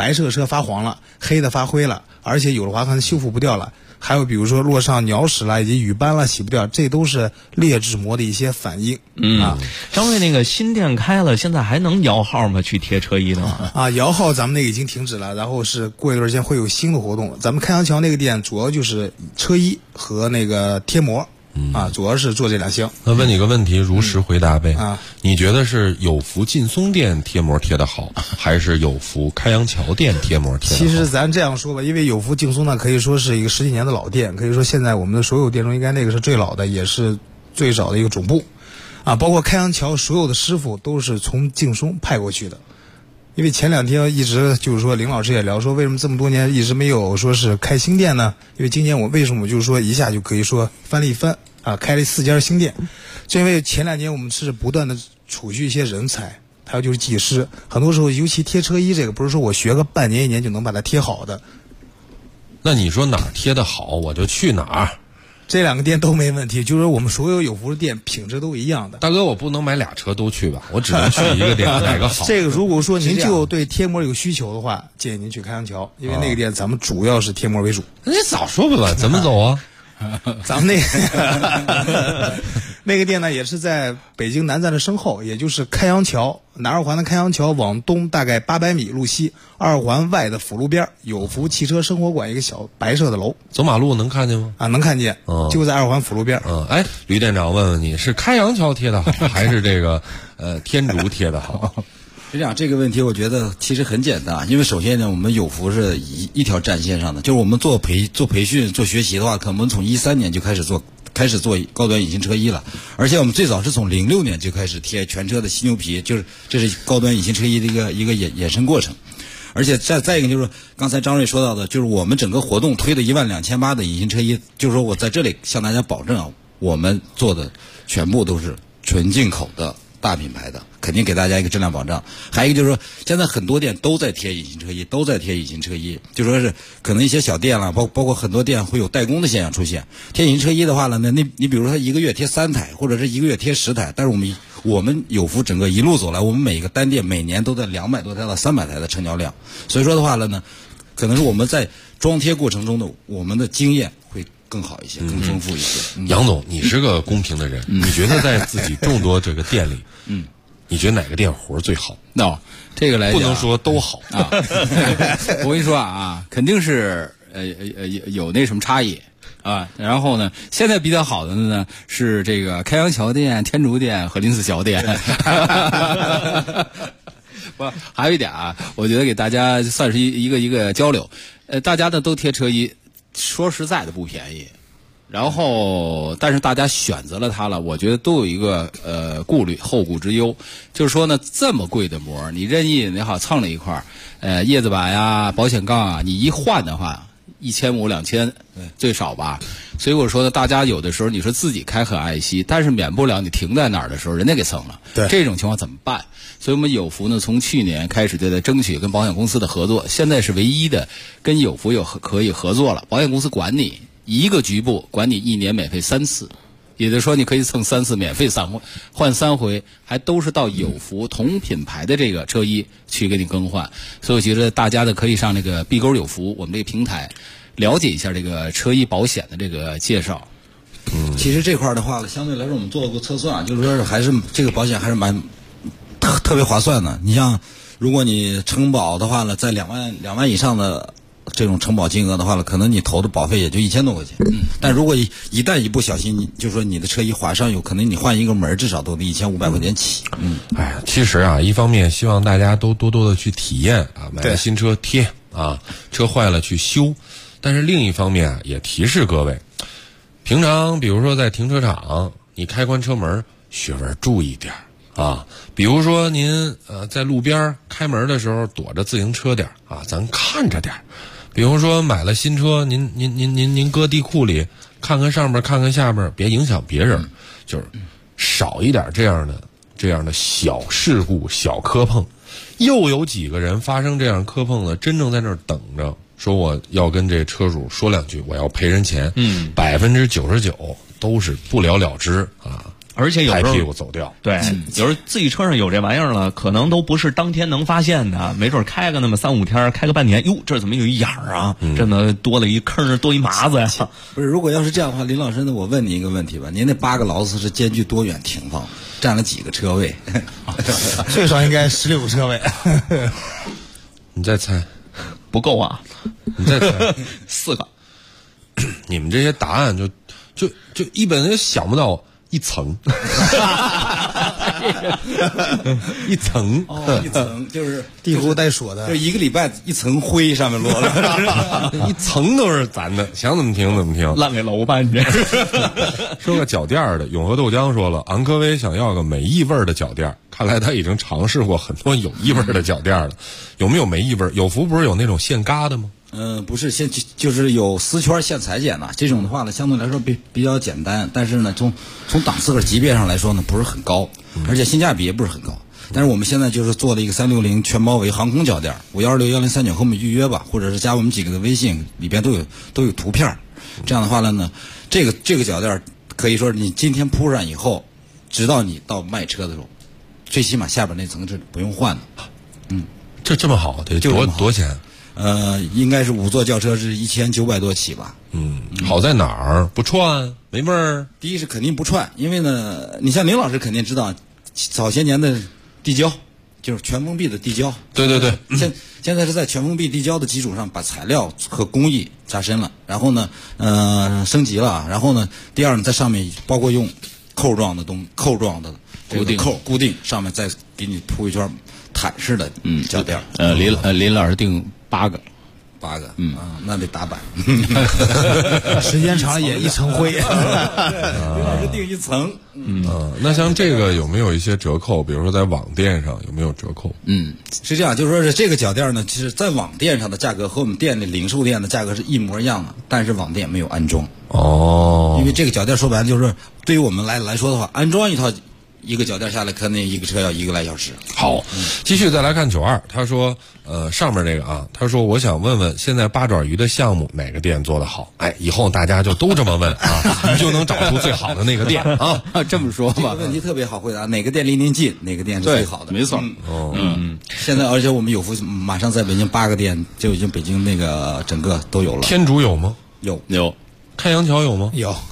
I: 白色的车发黄了，黑的发灰了，而且有的话可能修复不掉了。还有比如说落上鸟屎了以及雨斑了洗不掉，这都是劣质膜的一些反应。
F: 张瑞，那个新店开了，现在还能摇号吗？去贴车衣的吗？
I: 摇号咱们那个已经停止了，然后是过一段时间会有新的活动。咱们开阳桥那个店主要就是车衣和那个贴膜。主要是做这两项。
E: 那问你个问题，如实回答呗。你觉得是有福劲松店贴膜贴得好，还是有福开阳桥店贴膜贴得好？
I: 其实咱这样说吧，因为有福劲松呢，可以说是一个10几年的老店，可以说现在我们的所有店中应该那个是最老的，也是最早的一个总部。包括开阳桥所有的师傅都是从劲松派过去的。因为前2天一直就是说林老师也聊说，为什么这么多年一直没有说是开新店呢？因为今年为什么就是说一下就可以说翻了一番开了4家新店，就因为前2年我们是不断的储蓄一些人才，还有就是技师，很多时候尤其贴车衣这个不是说我学个半年1年就能把它贴好的。
E: 那你说哪儿贴得好我就去哪儿，
I: 这2个店都没问题，就是说我们所有有福的店品质都一样的。
E: 大哥，我不能买俩车都去吧，我只能去一个店，哪个好？
I: 这个如果说您就对贴膜有需求的话，建议您去开阳桥，因为那个店咱们主要是贴膜为主。
E: 那你早说吧，怎么走啊？
I: 咱们那个店呢，也是在北京南站的身后，也就是开阳桥南2环的开阳桥往东大概800米路西，2环外的辅路边有福汽车生活馆一个小白色的楼。
E: 走马路能看见吗？
I: 能看见，就在2环辅路边。
E: 吕店长问问你，是开阳桥贴的好，还是这个天竺贴的好？
W: 是这样，这个问题我觉得其实很简单，因为首先呢，我们有福是一条战线上的，就是我们做培训、做学习的话，可能我们从13年就开始做高端隐形车衣了，而且我们最早是从06年就开始贴全车的犀牛皮，就是这是高端隐形车衣的一个衍生过程。而且再一个就是刚才张瑞说到的，就是我们整个活动推的12800的隐形车衣，就是说我在这里向大家保证我们做的全部都是纯进口的大品牌的，肯定给大家一个质量保障。还有一个就是说，现在很多店都在贴隐形车衣，就说是可能一些小店了，包括很多店会有代工的现象出现。贴隐形车衣的话呢，你比如说他1个月贴3台，或者是1个月贴10台，但是我们有福整个一路走来，我们每个单店每年都在200多台到300台的成交量，所以说的话呢，可能是我们在装贴过程中的我们的经验会更好一些，更丰富一些。
E: 杨总，你是个公平的人，你觉得在自己众多这个店里，你觉得哪个店活最好？
G: 这个来讲
E: 不能说都好
G: 啊。我跟你说肯定是有那什么差异啊。然后呢，现在比较好的呢是这个开阳桥店、天竺店和林子桥店。不，还有一点我觉得给大家算是一个交流。大家呢都贴车衣，说实在的不便宜。然后，但是大家选择了它了，我觉得都有一个顾虑，后顾之忧，就是说呢，这么贵的膜，你任意也好蹭了一块叶子板呀、保险杠你一换的话，1500、2000最少吧。所以我说呢，大家有的时候你说自己开很爱惜，但是免不了你停在哪儿的时候，人家给蹭了。
I: 对，
G: 这种情况怎么办？所以我们有福呢，从去年开始就在争取跟保险公司的合作，现在是唯一的跟有福可以合作了，保险公司管你。一个局部管你1年免费3次，也就是说你可以蹭3次免费换3回，还都是到有福同品牌的这个车衣去给你更换。所以我觉得大家呢可以上这个 B 勾有福我们这个平台了解一下这个车衣保险的这个介绍。
W: 其实这块的话相对来说我们做过测算，就是说还是这个保险还是蛮特别划算的。你像如果你承保的话呢，在2万以上的这种承保金额的话呢，可能你投的保费也就1000多块钱。但如果一旦一不小心，就是说你的车一划伤，有可能你换一个门至少都得1500块钱起。
E: 其实一方面希望大家都多多的去体验买了新车贴车坏了去修，但是另一方面也提示各位，平常比如说在停车场你开关车门，学问注意点比如说您在路边开门的时候躲着自行车点咱看着点。比如说买了新车，您搁地库里看看上面看看下面，别影响别人，就是少一点这样的小事故小磕碰。又有几个人发生这样磕碰了，真正在那儿等着说我要跟这车主说2句，我要赔人钱，99%都是不了了之
F: 而且有时候
E: 拍屁股走掉。
F: 对，有时候自己车上有这玩意儿了，可能都不是当天能发现的，没准开个那么3-5天，开个半年，哟，这怎么有一眼儿啊？这么多了一坑，多一麻子呀？
W: 不是，如果要是这样的话，林老师，那我问你一个问题吧，您那8个劳斯是间距多远停放？占了几个车位？
I: 最少应该16个车位。
E: 你再猜，
F: 不够啊？
E: 你再猜
F: 4个。
E: 你们这些答案就一本就想不到一层，一层
W: 一层就是
I: 地壶带锁的，
W: 就一个礼拜一层灰上面落了，
E: 一层都是咱的，想怎么停怎么停。
F: 烂尾楼吧你这？
E: 说个脚垫的，永和豆浆说了，昂科威想要个没异味的脚垫，看来他已经尝试过很多有异味的脚垫了。有没有没异味？有福不是有那种现嘎的吗？
W: 不是就是有丝圈现裁剪呐，这种的话呢，相对来说比较简单，但是呢，从档次和级别上来说呢，不是很高，而且性价比也不是很高。但是我们现在就是做了一个360全包围航空脚垫，5161039和我们预约吧，或者是加我们几个的微信，里边都有图片。这样的话呢，这个脚垫可以说你今天铺上以后，直到你到卖车的时候，最起码下边那层是不用换的。
E: 这么好，得多钱？
W: 应该是5座轿车是1900多起吧。
E: 好在哪儿？不串，没味儿。
W: 第一是肯定不串，因为呢，你像林老师肯定知道，早些年的地胶就是全封闭的地胶。
E: 对。
W: 现在是在全封闭地胶的基础上，把材料和工艺加深了，然后呢，升级了，然后呢，第二呢，在上面包括用扣状的固定，上面再给你铺一圈毯式的脚垫。
G: 林老师定8个，
W: 那得打板，
I: 时间长了也一层灰。
W: 林老师定一层。
E: 那像这个有没有一些折扣？比如说在网店上有没有折扣？
W: 是这样，就是说是这个脚垫呢，其实在网店上的价格和我们店里零售店的价格是一模一样的，但是网店没有安装。因为这个脚垫说白了就是对于我们来说的话，安装一个脚垫下来，可能一个车要1个来小时。
E: 好，继续再来看92，他说，上面这个啊，他说我想问问，现在八爪鱼的项目哪个店做得好？以后大家就都这么问啊，你就能找出最好的那个店啊。
G: 这么说吧，
W: 这个问题特别好回答，哪个店离您近，哪个店是最好的？
G: 没错。
W: 现在而且我们有福马上在北京8个店就已经北京那个整个都有了。
E: 天竺有吗？
W: 有。
E: 开阳桥有吗？
I: 有。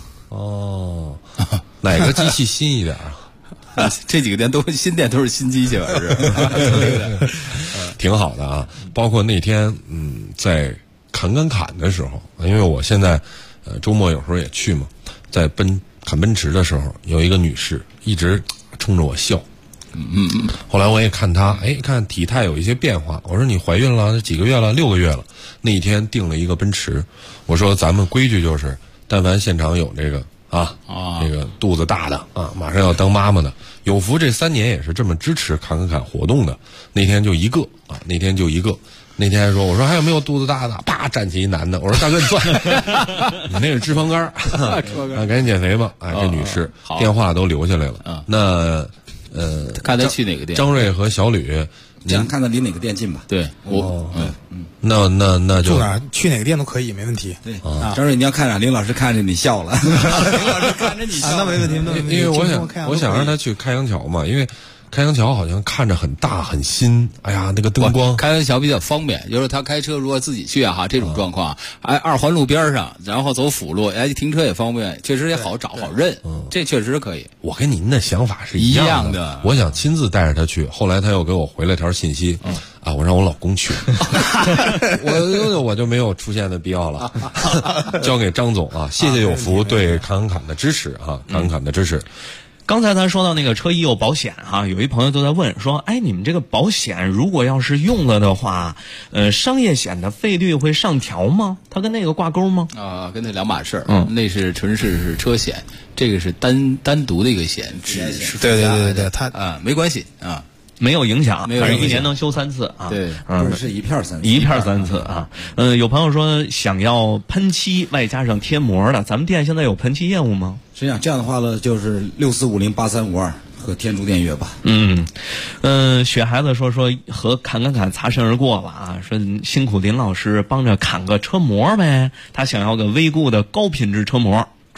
E: 哪个机器新一点啊？
G: 这几个店新店都是新机器吧？是，
E: 挺好的啊。包括那天在砍的时候，因为我现在周末有时候也去嘛，在砍奔驰的时候，有一个女士一直冲着我笑。后来我也看她，看体态有一些变化。我说你怀孕了几个月了？6个月了。那一天订了一个奔驰，我说咱们规矩就是，但凡现场有这个。那个肚子大的啊，马上要当妈妈的，有福这3年也是这么支持砍活动的。那天就一个。那天还说，我说还有没有肚子大的？啪，站起一男的，我说大哥你转，你那是脂肪肝赶紧减肥吧。这女士电话都留下来了。那
G: 看他去哪个店？
E: 张瑞和小吕，
W: 您看看离哪个店近吧？
G: 对，
E: 那就
I: 住哪儿去哪个店都可以，没问题。
W: 对张瑞，你要看着林老师看着你笑了，林老师看着你笑，
I: 那没问题，
E: 因为我想让他去开阳桥嘛，因为开阳桥好像看着很大很新，那个灯光。
G: 开阳桥比较方便，就是他开车如果自己去这种状况，2环路边上，然后走辅路，停车也方便，确实也好找好认，这确实可以。
E: 我跟您的想法是一样的，我想亲自带着他去。后来他又给我回了条信息，我让我老公去，我就没有出现的必要了，交给张总啊，谢谢有福对侃的支持啊，侃的支持。
F: 刚才咱说到那个车衣有保险有一朋友都在问说，你们这个保险如果要是用了的话，商业险的费率会上调吗？它跟那个挂钩吗？
G: 跟那2码事。那是纯是车险，这个是单独的一个险，只是
I: 对，它
G: 没关系
F: 没有影响，反正1年能修3次啊。
G: 对，
W: 不是一片
F: 3次啊。有朋友说想要喷漆外加上贴膜的，咱们店现在有喷漆业务吗？
W: 实际上这样的话呢，就是64508352和天竺电悦吧。
F: 雪孩子说和侃擦身而过了说辛苦林老师帮着砍个车膜呗，他想要个威固的高品质车膜。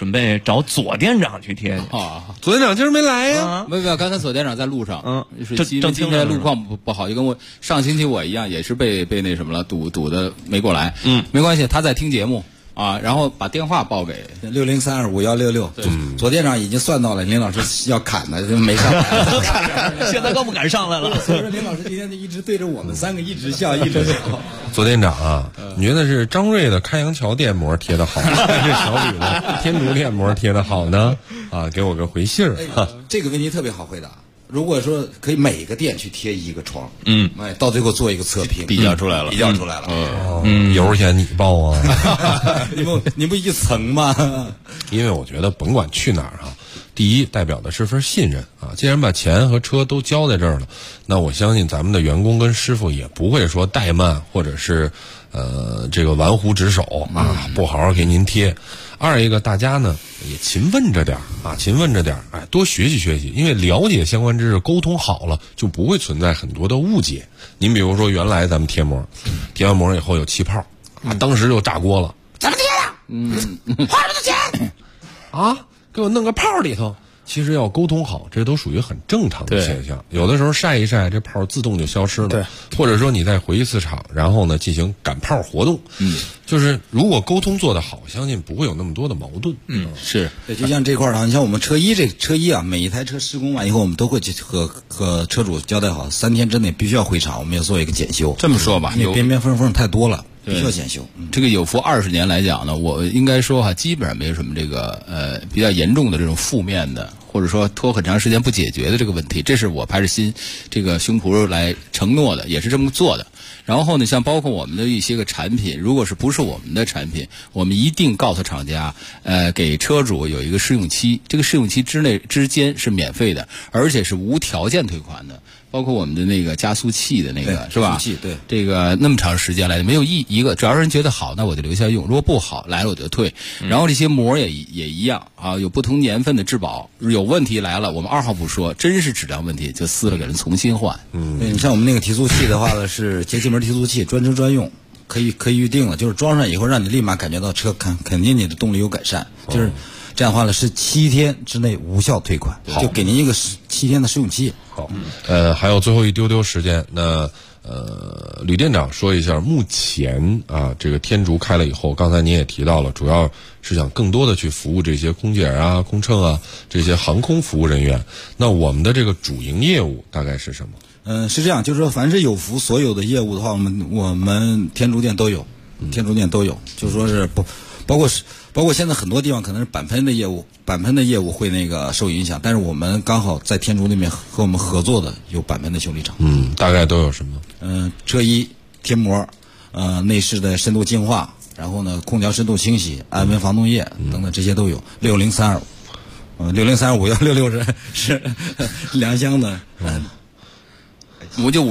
F: 准备找左店长去贴去
G: 啊。
E: 左店长今儿没来呀？
G: 没有，刚才左店长在路上，
F: 正
G: 今天路况不好，就跟我上星期我一样，也是被那什么了，堵的没过来。没关系，他在听节目。啊，然后把电话报给
W: 60325166。左店长已经算到了林老师要砍的，就没上来。
F: 现在更不敢上来了。
W: 所以说林老师今天就一直对着我们3个一直笑，一直笑。
E: 左店长啊，你觉得是张瑞的开阳桥店膜贴的好，还是小吕的天竺店膜贴的好呢？啊，给我个回信儿。
W: 这个问题特别好回答。如果说可以每个店去贴一个窗，到最后做一个测评，
G: 比较出来了。
E: 油钱你报啊？
W: 你不一层吗？
E: 因为我觉得甭管去哪儿哈，第一代表的是份信任啊。既然把钱和车都交在这儿了，那我相信咱们的员工跟师傅也不会说怠慢或者是这个玩忽职守啊，不好好给您贴。二一个，大家呢也勤问着点啊，哎，多学习学习，因为了解相关知识，沟通好了，就不会存在很多的误解。您比如说，原来咱们贴膜，贴完膜以后有气泡，啊，当时就炸锅了，怎么贴的？花这么多钱啊，给我弄个泡里头。其实要沟通好，这都属于很正常的现象。有的时候晒一晒，这泡自动就消失了。对，或者说你再回一次厂，然后呢进行赶泡活动。就是如果沟通做得好，相信不会有那么多的矛盾。
G: 是。
W: 对，就像这块儿啊，你像我们车衣啊，每一台车施工完以后，我们都会和车主交代好，3天之内必须要回厂，我们要做一个检修。
G: 这么说吧，
W: 因为边边缝太多了。必须要检修。
G: 这个有福20年来讲呢，我应该说哈，基本上没有什么这个比较严重的这种负面的，或者说拖很长时间不解决的这个问题。这是我拍着这个胸脯来承诺的，也是这么做的。然后呢，像包括我们的一些个产品，如果是不是我们的产品，我们一定告诉厂家，给车主有一个试用期，这个试用期之间是免费的，而且是无条件退款的。包括我们的那个加速器的那个是吧？
W: 对，
G: 这个那么长时间来的没有一个，只要是人觉得好，那我就留下用；如果不好来了我就退。然后这些膜也一样啊，有不同年份的质保，有问题来了，我们2号不说，真是质量问题就撕了给人重新换。
W: 对，你像我们那个提速器的话呢，是节气门提速器，专车专用，可以预定了，就是装上以后让你立马感觉到车肯定你的动力有改善，就是这样的话呢是7天之内无效退款，就给您一个7天的试用期。
E: 好，还有最后一丢丢时间，那吕店长说一下，目前啊，这个天竺开了以后，刚才您也提到了，主要是想更多的去服务这些空姐啊、空乘啊这些航空服务人员。那我们的这个主营业务大概是什么？
W: 是这样，就是说，凡是有福所有的业务的话，我们天竺店都有，就是说是包括现在很多地方可能是板喷的业务会那个受影响，但是我们刚好在天竺那边和我们合作的有板喷的修理厂。
E: 大概都有什么？
W: 车衣、贴膜，内饰的深度净化，然后呢，空调深度清洗、安温防冻液等等这些都有。6032566166是良乡的。
G: 我就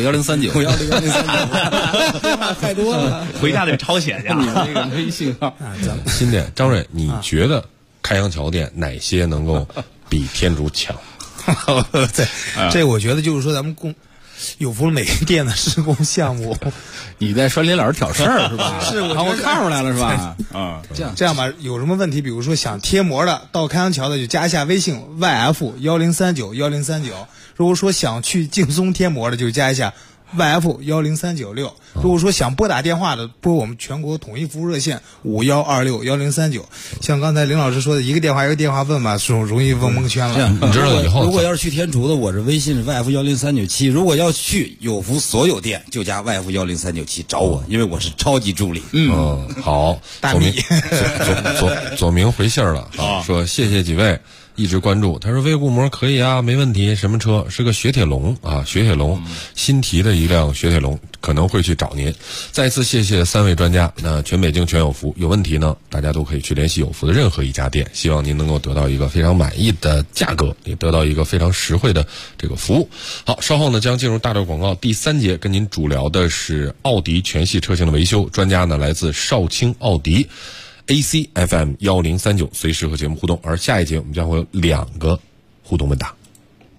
G: 592610395161039，
W: 太多了，
F: 回家得抄写去。
G: 你那个微信号。
E: 新店张瑞，你觉得开阳桥店哪些能够比天竺强？
I: 这我觉得就是说咱们有福每个店的施工项目，
G: 你在栓林老师挑事儿是吧？
I: 是，
G: 我看出来了是吧？
I: 这样吧，有什么问题，比如说想贴膜的，到开阳桥的就加一下微信 YF10391039。如果说想去劲松贴膜的，就加一下 YF10396。如果说想拨打电话的，拨我们全国统一服务热线51261039。像刚才林老师说的，一个电话问吧，容易问蒙圈了。
E: 你知道以后，
W: 如果要是去天竺的，我这微信是 YF10397。如果要去有福所有店，就加 YF10397找我，因为我是超级助理。
E: 好，
I: 大米
E: 左明回信了啊，说谢谢几位一直关注。他说微固膜可以啊，没问题。什么车？是个雪铁龙啊，雪铁龙新提的一辆雪铁龙，可能会去找您。再次谢谢3位专家。那全北京全有福，有问题呢，大家都可以去联系有福的任何一家店。希望您能够得到一个非常满意的价格，也得到一个非常实惠的这个服务。好，稍后呢将进入大段广告第3节，跟您主聊的是奥迪全系车型的维修，专家呢来自少卿奥迪。AC FM 1039，随时和节目互动。而下一节我们将会有2个互动问答。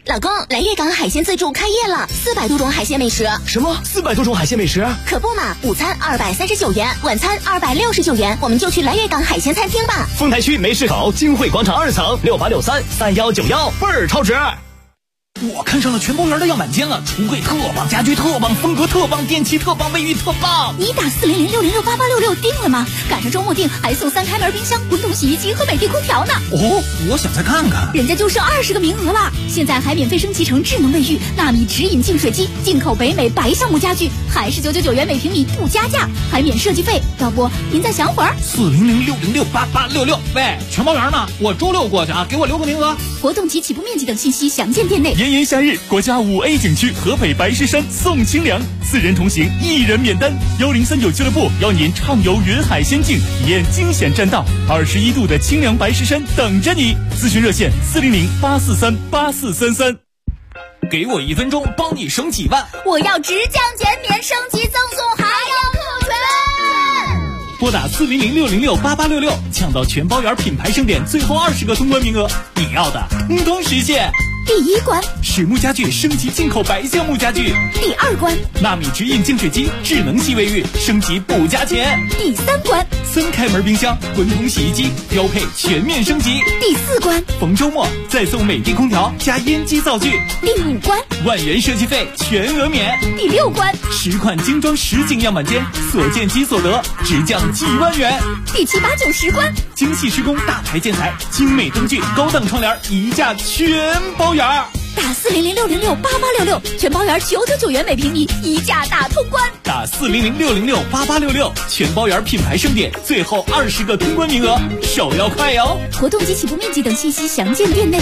H: 老公，来粤港海鲜自助开业了，400多种海鲜美食。
V: 什么400多种海鲜美食？
H: 可不嘛，午餐239元，晚餐269元，我们就去来粤港海鲜餐厅吧。
V: 丰台区梅市口金汇广场2层68633191，倍儿超值。我看上了全包园的样板间了，橱柜特棒，家居特棒，风格特棒，电器特棒，卫浴特棒。
H: 你打400606866定了吗？赶上周末定还送3开门冰箱、滚筒洗衣机和美的空调呢。
V: 哦，我想再看看。
H: 人家就剩20个名额了，现在还免费升级成智能卫浴、纳米直饮净水机，进口北美白橡木家具，还是999元每平米不加价，还免设计费。要不您再想会儿
V: ？400606866。喂，全包园呢？我周6过去啊，给我留个名额。
H: 活动及起步面积等信息详见店内。
K: 炎炎夏日，国家5A 景区河北白石山送清凉，4人同行1人免单。1039俱乐部邀您畅游云海仙境，体验惊险栈道，21度的清凉白石山等着你。咨询热线400-843-8433。
V: 给我1分钟，帮你省几万。
H: 我要直降减免，升级赠送还要特权。
K: 拨打400606866，抢到全包园品牌盛典最后20个通关名额，你要的通通实现。
H: 第1关，
K: 实木家具升级进口白橡木家具。
H: 第2关，
K: 纳米直饮净水机、智能系卫浴升级不加钱。
H: 第3关
K: ，3开门冰箱、滚筒洗衣机标配全面升级。
H: 第4关，
K: 逢周末再送美的空调加烟机灶具。
H: 第5关，
K: 万元设计费全额免。
H: 第6关
K: ，10款精装实景样板间，所见即所得，直降几万元。
H: 第7、8、9、10关，
K: 精细施工，大牌建材，精美灯具，高档窗帘，一价全包圆。
H: 打400606866，全包圆999元每平米，一价大通关。
K: 打400606866，全包圆品牌盛典最后20个通关名额，手要快哟！
H: 活动及起步面积等信息详见店内。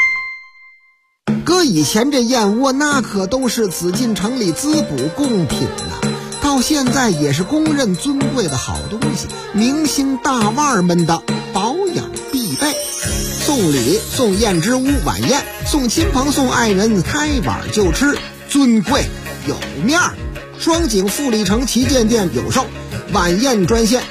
L: 搁以前这燕窝那可都是紫禁城里滋补贡品呐，到现在也是公认尊贵的好东西，明星大腕们的保养必备。送礼送燕之屋晚宴，送亲朋送爱人开碗就吃，尊贵有面儿。双井富力城旗舰店有售，晚宴专线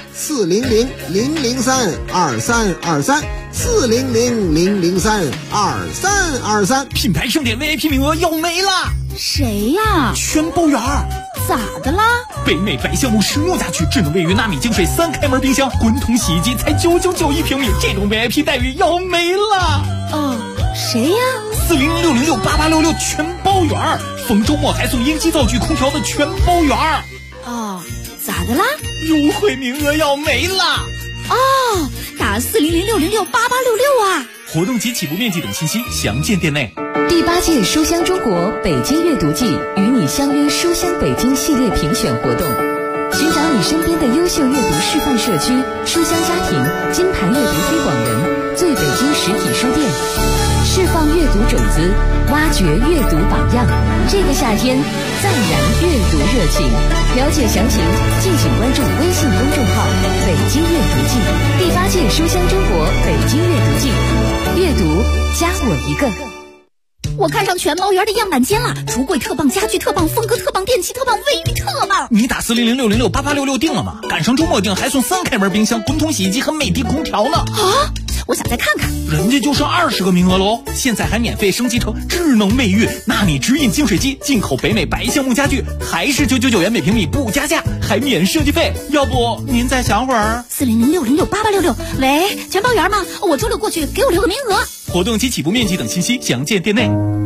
L: 400-003-2323，400-003-2323。
V: 品牌盛典 VIP 名额要没了。
H: 谁呀？
V: 全包圆。
H: 咋的啦？
V: 北美白橡木实木家具、智能卫浴、纳米净水、3开门冰箱、滚筒洗衣机才999一平米，这种 VIP 待遇要没了。
H: 谁呀
V: ？400606866全包圆，逢周末还送烟机灶具、空调的全包圆。
H: 咋的啦？
V: 优惠名额要没了。
H: 打400606866啊！
K: 活动及起步面积等信息详见店内。
R: 第8届书香中国北京阅读季与你相约书香北京系列评选活动，寻找你身边的优秀阅读示范社区、书香家庭、金牌阅读推广人、最北京实体书店，释放阅读种子，挖掘阅读榜样。这个夏天再燃阅读热情。了解详情，敬请关注微信公众号“北京阅读季”。第8届书香中国北京阅读季，阅读加我一个。
H: 我看上全包园的样板间了，橱柜特棒，家具特棒，风格特棒，电器特棒，卫浴特棒。
V: 你打400606866定了吗？赶上周末定还送3开门冰箱、滚筒洗衣机和美的空调呢。
H: 我想再看看。
V: 人家就剩20个名额喽，现在还免费升级成智能卫浴、纳米直饮净水机，进口北美白橡木家具，还是999元每平米不加价，还免设计费。要不您再想会儿
H: ？400606866，喂，全包园吗？我周6过去，给我留个名额。
K: 活动及起步面积等信息详见店内。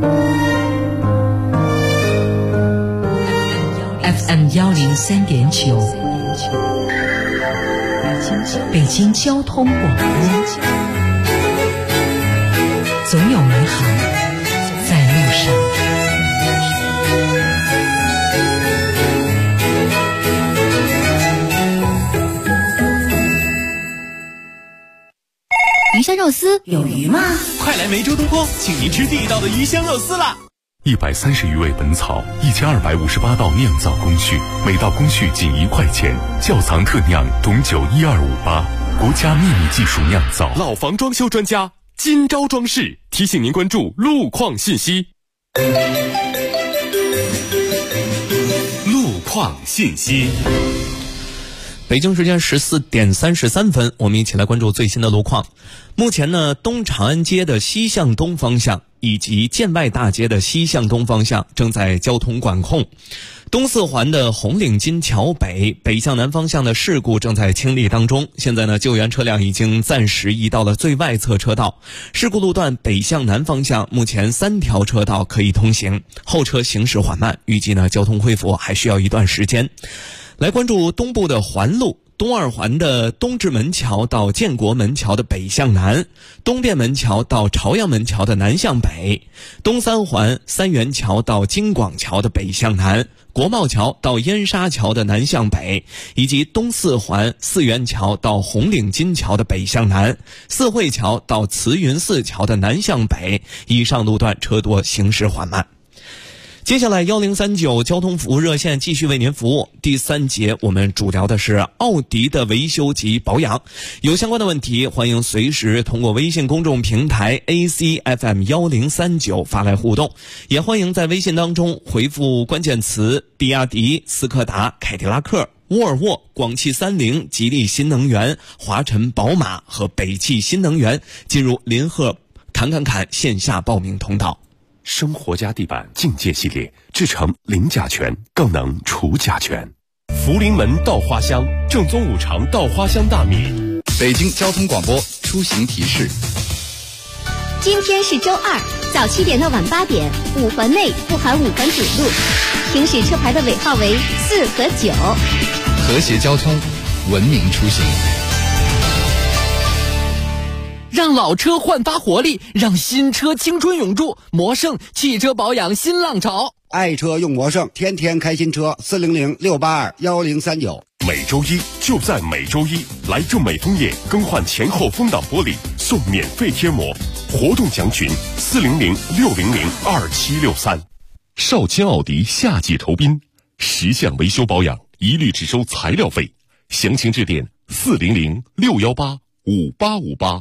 R: FM 103.9，北京交通广播，总有美好在路上。
H: 鱼香肉丝有鱼吗？
K: 快来梅州东坡，请您吃地道的鱼香肉丝啦！130余味本草，1258道酿造工序，每道工序仅1块钱。窖藏特酿董酒12588，国家秘密技术酿造。老房装修专家金招装饰提醒您关注路况信息。路况信息。
F: 北京时间14点33分，我们一起来关注最新的路况。目前呢，东长安街的西向东方向以及建外大街的西向东方向正在交通管控。东四环的红领巾桥北向南方向的事故正在清理当中，现在呢，救援车辆已经暂时移到了最外侧车道。事故路段北向南方向目前3条车道可以通行，后车行驶缓慢，预计呢交通恢复还需要一段时间。来关注东部的环路。东二环的东直门桥到建国门桥的北向南，东便门桥到朝阳门桥的南向北，东三环三元桥到京广桥的北向南，国贸桥到燕沙桥的南向北，以及东四环四元桥到红领巾桥的北向南，四惠桥到慈云寺桥的南向北，以上路段车多，行驶缓慢。接下来1039交通服务热线继续为您服务。第3节我们主聊的是奥迪的维修及保养，有相关的问题欢迎随时通过微信公众平台 ACFM1039 发来互动，也欢迎在微信当中回复关键词比亚迪、斯柯达、凯迪拉克、沃尔沃、广汽30、吉利新能源、华晨宝马和北汽新能源，进入林鹤侃线下报名通道。
A: 生活家地板境界系列制成零甲醛，更能除甲醛。福临门稻花香，正宗五常稻花香大米。
M: 北京交通广播出行提示：
P: 今天是周二，早7点到晚8点，5环内不含5环主路，行驶车牌的尾号为4和9。
M: 和谐交通，文明出行。
N: 让老车焕发活力，让新车青春永驻。魔胜汽车保养新浪潮，
C: 爱车用魔胜，天天开新车，400-682-1039。
A: 每周一就在每周一，来正美枫叶更换前后风挡玻璃送免费贴膜，活动详询400-600-2763。少卿奥迪夏季酬宾，10项维修保养一律只收材料费，详情致电400-618-5858。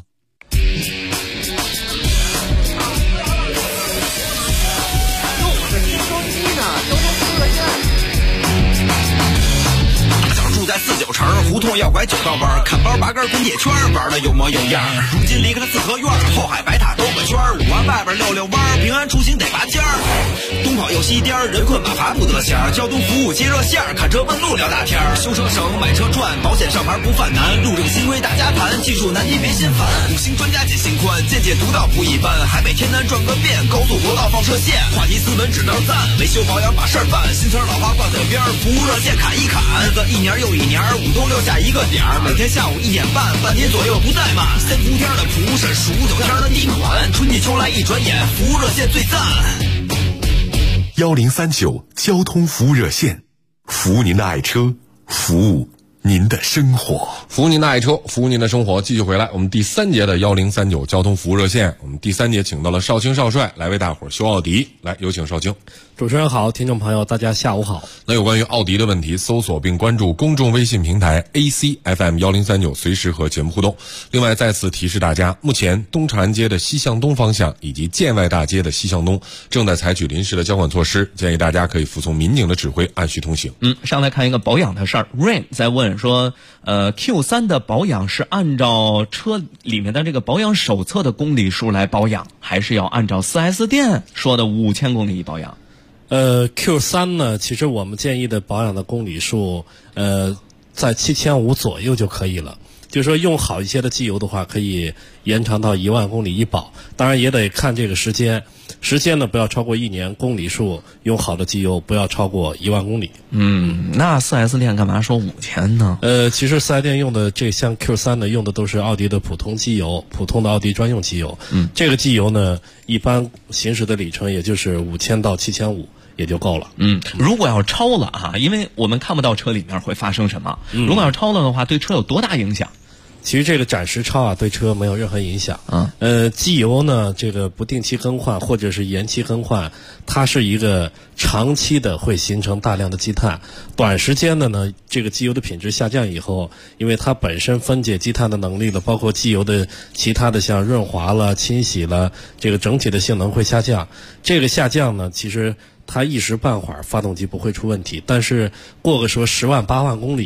D: 住在49城，胡同要拐9道弯，看包拔根滚铁圈，玩的有模有样。如今离开了四合院，后海白塔兜个圈，5环外边溜弯，平安出行得拔尖儿。东跑右西颠，人困马乏不得闲。交通服务接热线，看车问路聊大天。修车省，买车赚，保险上牌不犯难。路政新规大家谈，技术难题别心烦。5星专家解心宽，见解独到不一般。海北天南转个遍，高速国道放射线，话题斯文指道赞，维修保养把事儿办。新词老话挂嘴边，服务热线砍一砍。日子一年又一年，5都留下一个点儿。每天下午1点半，半年左右不怠慢。3伏天的蒲是数9天的地暖，春季秋来一转眼，服务热线最赞。
A: 1039交通服务热线，服务您的爱车，服务您的生活，
E: 服务您的爱车，服务您的生活。继续回来，我们第3节的1039交通服务热线，我们第3节请到了少卿少帅来为大伙儿修奥迪，来有请少卿。
Q: 主持人好，听众朋友大家下午好。
E: 那有关于奥迪的问题，搜索并关注公众微信平台 ACFM1039，随时和节目互动。另外再次提示大家，目前东长安街的西向东方向以及建外大街的西向东正在采取临时的交管措施，建议大家可以服从民警的指挥，按需通行。
F: 上来看一个保养的事儿。Rain 在问说Q3 的保养是按照车里面的这个保养手册的公里数来保养，还是要按照 4S 店说的5000公里保养
Q: ？Q3 呢，其实我们建议的保养的公里数在7500左右就可以了。就是说用好一些的机油的话，可以延长到1万公里一保，当然也得看这个时间呢不要超过1年，公里数用好的机油不要超过1万公里。
F: 那 4S 店干嘛说5000呢？
Q: 其实 4S 店用的这像 Q3 呢，用的都是奥迪的普通机油，普通的奥迪专用机油。这个机油呢，一般行驶的里程也就是5000到7500也就够了。
F: 如果要超了啊，因为我们看不到车里面会发生什么，如果要超了的话，对车有多大影响？
Q: 其实这个暂时超啊，对车没有任何影响。机油呢，这个不定期更换或者是延期更换，它是一个长期的会形成大量的积碳。短时间的呢，这个机油的品质下降以后，因为它本身分解积碳的能力了，包括机油的其他的像润滑了、清洗了，这个整体的性能会下降。这个下降呢，其实它一时半会儿发动机不会出问题，但是过个说10万8万公里，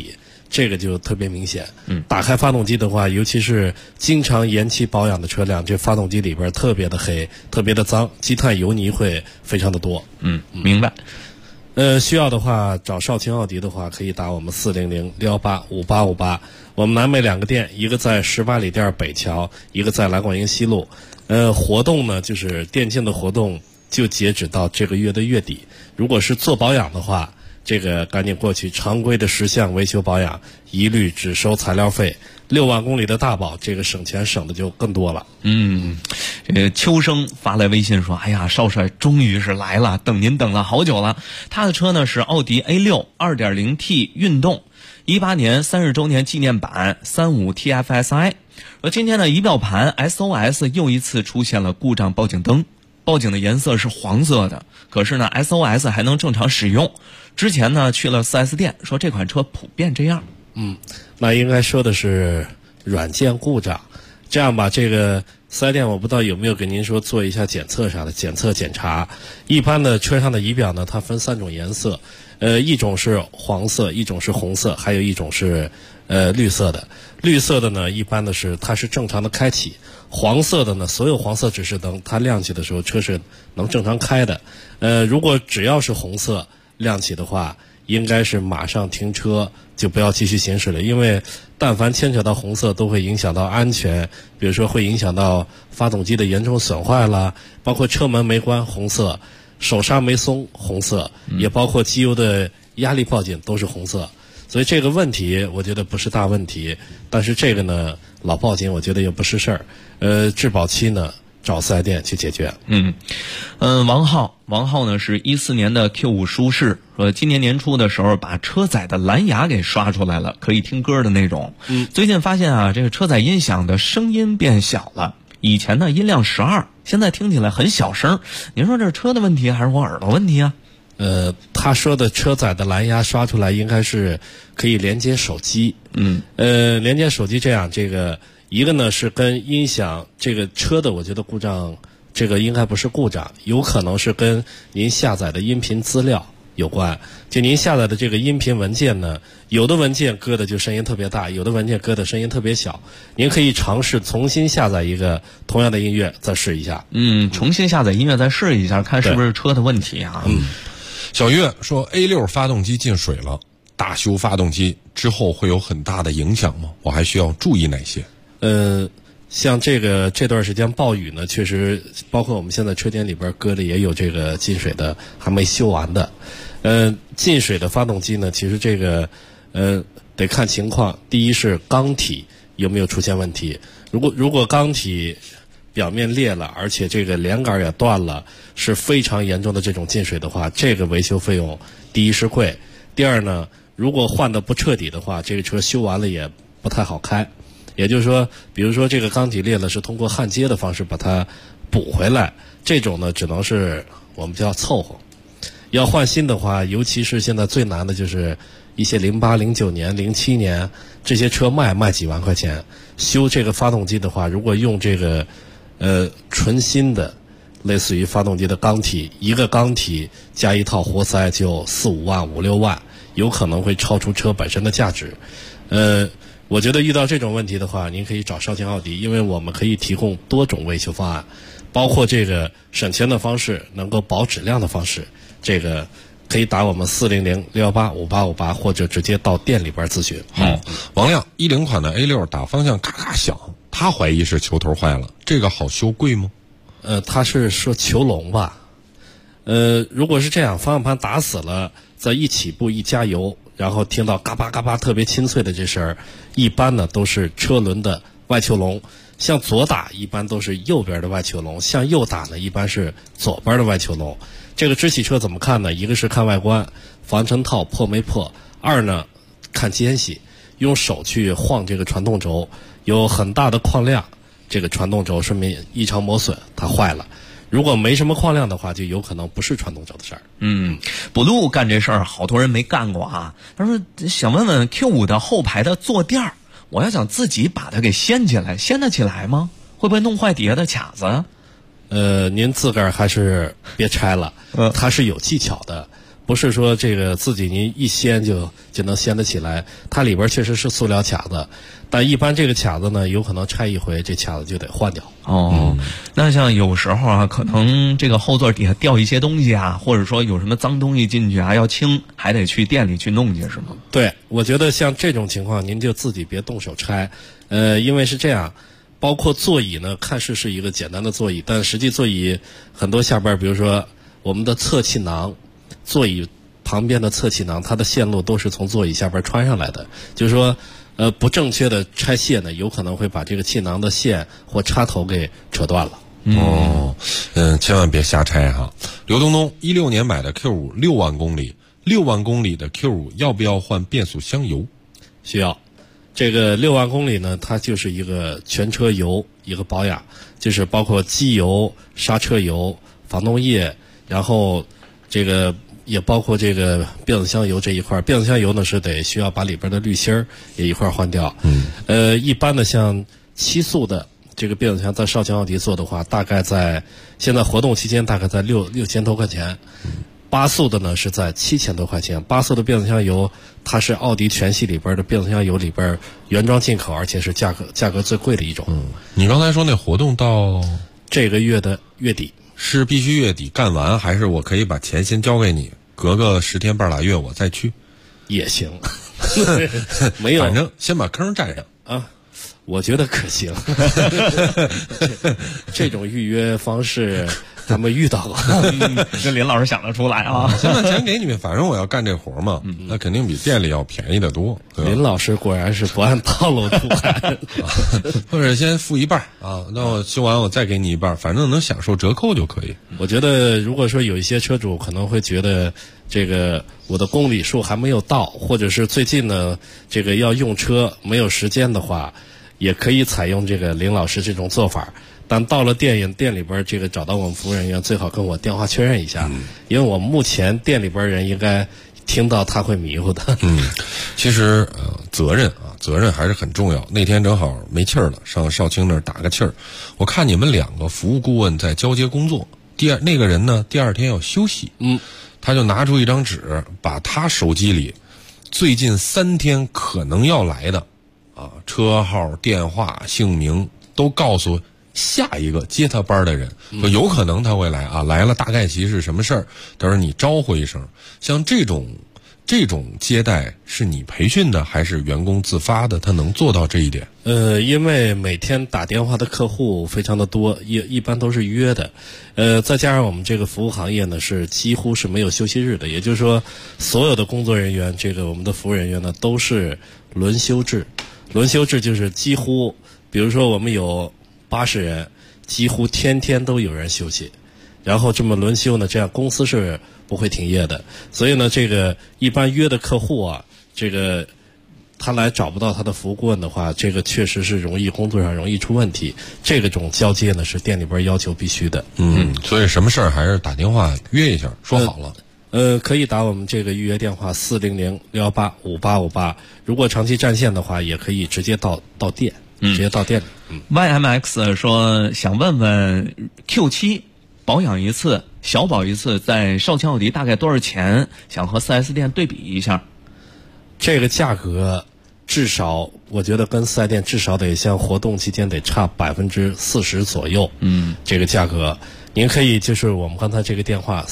Q: 这个就特别明显。打开发动机的话，尤其是经常延期保养的车辆，这发动机里边特别的黑，特别的脏，积碳油泥会非常的多。
F: 明白。
Q: 需要的话找少卿奥迪的话，可以打我们400-618-5858。我们南北2个店，一个在18里店北桥，一个在蓝广营西路。活动呢，就是电竞的活动就截止到这个月的月底。如果是做保养的话，这个赶紧过去，常规的10项维修保养一律只收材料费，6万公里的大保，这个省钱省的就更多了。
F: 这个秋生发来微信说：“哎呀，少帅终于是来了，等您等了好久了。”他的车呢是奥迪 A6 2.0T 运动，18年30周年纪念版35 TFSI。而今天的仪表盘 SOS 又一次出现了故障报警灯，报警的颜色是黄色的，可是呢 SOS 还能正常使用。之前呢去了 4S 店，说这款车普遍这样。
Q: 那应该说的是软件故障。这样吧，这个4S店我不知道有没有给您说做一下检测啥的检查。一般的车上的仪表呢，它分3种颜色，一种是黄色，一种是红色，还有一种是绿色的。绿色的呢，一般的是它是正常的开启；黄色的呢，所有黄色指示灯它亮起的时候车是能正常开的。如果只要是红色亮起的话，应该是马上停车，就不要继续行驶了，因为但凡牵扯到红色都会影响到安全，比如说会影响到发动机的严重损坏啦，包括车门没关红色，手刹没松红色，也包括机油的压力报警都是红色。所以这个问题我觉得不是大问题，但是这个呢老报警我觉得也不是事儿。质保期呢找4S店去解决。
F: 王浩呢是14年的 Q5 舒适，说今年年初的时候把车载的蓝牙给刷出来了，可以听歌的那种。最近发现啊，这个车载音响的声音变小了，以前呢音量12，现在听起来很小声。您说这是车的问题还是我耳朵问题啊？
Q: 他说的车载的蓝牙刷出来应该是可以连接手机。连接手机这样，这个一个呢是跟音响这个车的，我觉得故障，这个应该不是故障，有可能是跟您下载的音频资料有关。就您下载的这个音频文件呢，有的文件搁的就声音特别大，有的文件搁的声音特别小。您可以尝试重新下载一个同样的音乐，再试一下。
F: 重新下载音乐再试一下，看是不是车的问题啊。
E: 小月说 A6 发动机进水了，大修发动机之后会有很大的影响吗？我还需要注意哪些？
Q: 像这段时间暴雨呢，确实包括我们现在车间里边搁的也有这个进水的还没修完的。进水的发动机呢，其实这个得看情况。第一是缸体有没有出现问题，如果缸体表面裂了，而且这个连杆也断了，是非常严重的这种进水的话，这个维修费用第一是贵，第二呢，如果换的不彻底的话，这个车修完了也不太好开。也就是说，比如说这个缸体裂了，是通过焊接的方式把它补回来，这种呢只能是我们叫凑合。要换新的话，尤其是现在最难的就是一些08、09年、07年这些车卖几万块钱，修这个发动机的话，如果用这个纯新的类似于发动机的缸体，一个缸体加一套活塞就4、5万、5、6万，有可能会超出车本身的价值。我觉得遇到这种问题的话，您可以找少卿奥迪，因为我们可以提供多种维修方案，包括这个省钱的方式，能够保质量的方式，这个可以打我们400-618-5858，或者直接到店里边咨询。
E: 王亮10款的 A6 打方向咔咔响，他怀疑是球头坏了，这个好修贵吗？
Q: 他是说球笼吧。如果是这样，方向盘打死了，在一起步一加油，然后听到嘎巴嘎巴特别清脆的这声儿，一般呢都是车轮的外球笼。向左打一般都是右边的外球笼，向右打呢一般是左边的外球笼。这个支气车怎么看呢？一个是看外观，防尘套破没破；二呢看间隙，用手去晃这个传动轴，有很大的矿量，这个传动轴说明异常磨损，它坏了。如果没什么矿量的话，就有可能不是传动轴的事儿。
F: 补路干这事儿，好多人没干过啊。他说想问问 Q5 的后排的坐垫儿，我要想自己把它给掀起来，掀得起来吗？会不会弄坏底下的卡子？
Q: 您自个儿还是别拆了，它是有技巧的。 不是说这个自己您一掀就能掀得起来，它里边确实是塑料卡子，但一般这个卡子呢，有可能拆一回，这卡子就得换掉。
F: 那像有时候啊，可能这个后座底下掉一些东西啊，或者说有什么脏东西进去啊，要清，还得去店里去弄去，是吗？
Q: 对，我觉得像这种情况，您就自己别动手拆，因为是这样。包括座椅呢，看似是一个简单的座椅，但实际座椅很多下边，比如说我们的侧气囊，座椅旁边的侧气囊，它的线路都是从座椅下边穿上来的。就是说，不正确的拆卸呢，有可能会把这个气囊的线或插头给扯断了。
E: 千万别瞎拆哈。刘东东16年买的 Q5 6万公里，6万公里的 Q5 要不要换变速箱油？
Q: 需要。这个6万公里呢，它就是一个全车油一个保养，就是包括机油、刹车油、防冻液，然后这个也包括这个变速箱油这一块。变速箱油呢是需要把里边的滤芯儿也一块换掉。一般的像7速的这个变速箱在绍兴奥迪做的话，大概在现在活动期间大概在6000多块钱。8速的呢是在7000多块钱。8速的变速箱油，它是奥迪全系里边的变速箱油里边原装进口，而且是价格最贵的一种。
E: 你刚才说那活动到
Q: 这个月的月底，
E: 是必须月底干完，还是我可以把钱先交给你，隔个10天半拉月我再去？
Q: 也行，没有，
E: 反正先把坑占上
Q: 啊。我觉得可行，这种预约方式咱们遇到过，
F: 这林老师想得出来啊！
E: 先把钱给你们，反正我要干这活嘛，那肯定比店里要便宜得多。
Q: 林老师果然是不按套路出牌，
E: 或者先付一半啊，那我修完我再给你一半，反正能享受折扣就可以。
Q: 我觉得如果说有一些车主可能会觉得这个我的公里数还没有到，或者是最近呢这个要用车没有时间的话，也可以采用这个林老师这种做法，但到了店里边，这个找到我们服务人员最好跟我电话确认一下，因为我们目前店里边人应该听到他会迷糊的。
E: 其实责任还是很重要。那天正好没气儿了，上少卿那儿打个气儿，我看你们2个服务顾问在交接工作，那个人呢第2天要休息，他就拿出一张纸，把他手机里最近3天可能要来的车号、电话、姓名都告诉下一个接他班的人，说有可能他会来啊，来了大概其是什么事儿，到时候你招呼一声。像这种接待是你培训的还是员工自发的？他能做到这一点？
Q: 因为每天打电话的客户非常的多，一般都是约的，再加上我们这个服务行业呢是几乎是没有休息日的，也就是说所有的工作人员，这个我们的服务人员呢都是轮休制。轮休制就是几乎，比如说我们有80人，几乎天天都有人休息，然后这么轮休呢，这样公司是不会停业的。所以呢，这个一般约的客户啊，这个他来找不到他的服务顾问的话，这个确实是工作上容易出问题。这个种交接呢是店里边要求必须的。
E: 所以什么事儿还是打电话约一下，说好了。
Q: 可以打我们这个预约电话400-618-5858，如果长期占线的话，也可以直接到店，直接到店里。
F: YMX 说想问问 Q7 保养一次，小保一次，在绍兴奥迪大概多少钱？想和 4S 店对比一下。
Q: 这个价格至少我觉得跟4S店至少得像活动期间得差40%左右。这个价格您可以就是我们刚才这个电话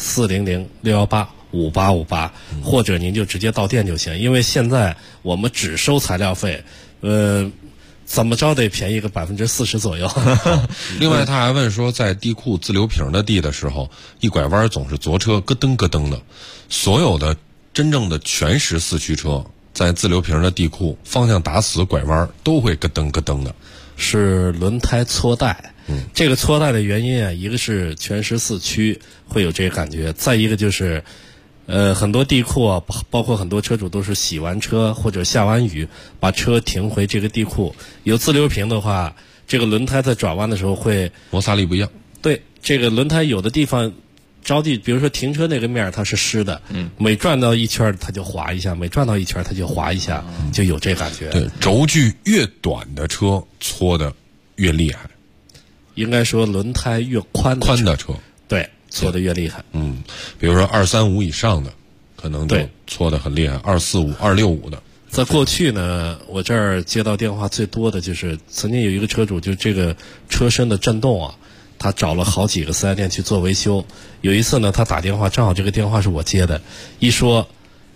Q: 400-618-5858，或者您就直接到店就行，因为现在我们只收材料费，怎么着得便宜个40%左右。
E: 另外他还问说，在地库自流平的地的时候，一拐弯总是左车咯噔咯噔的，所有的真正的全时四驱车在自流平的地库方向打死拐弯都会咯噔咯噔的，
Q: 是轮胎搓带。这个搓带的原因啊，一个是全时四驱会有这个感觉，再一个就是很多地库啊，包括很多车主都是洗完车或者下完雨把车停回这个地库，有自流平的话，这个轮胎在转弯的时候会
E: 摩擦力不一样。
Q: 对，这个轮胎有的地方着地，比如说停车那个面它是湿的，每转到一圈它就滑一下，每转到一圈它就滑一下，就有这感觉。
E: 对，轴距越短的车搓的越厉害。
Q: 应该说轮胎越宽的车，对，搓的越厉害。
E: 比如说235以上的可能就搓得很厉害，245、265的。
Q: 在过去呢，我这儿接到电话最多的就是曾经有一个车主，就这个车身的震动啊，他找了好几个4S店去做维修。有一次呢，他打电话，正好这个电话是我接的，一说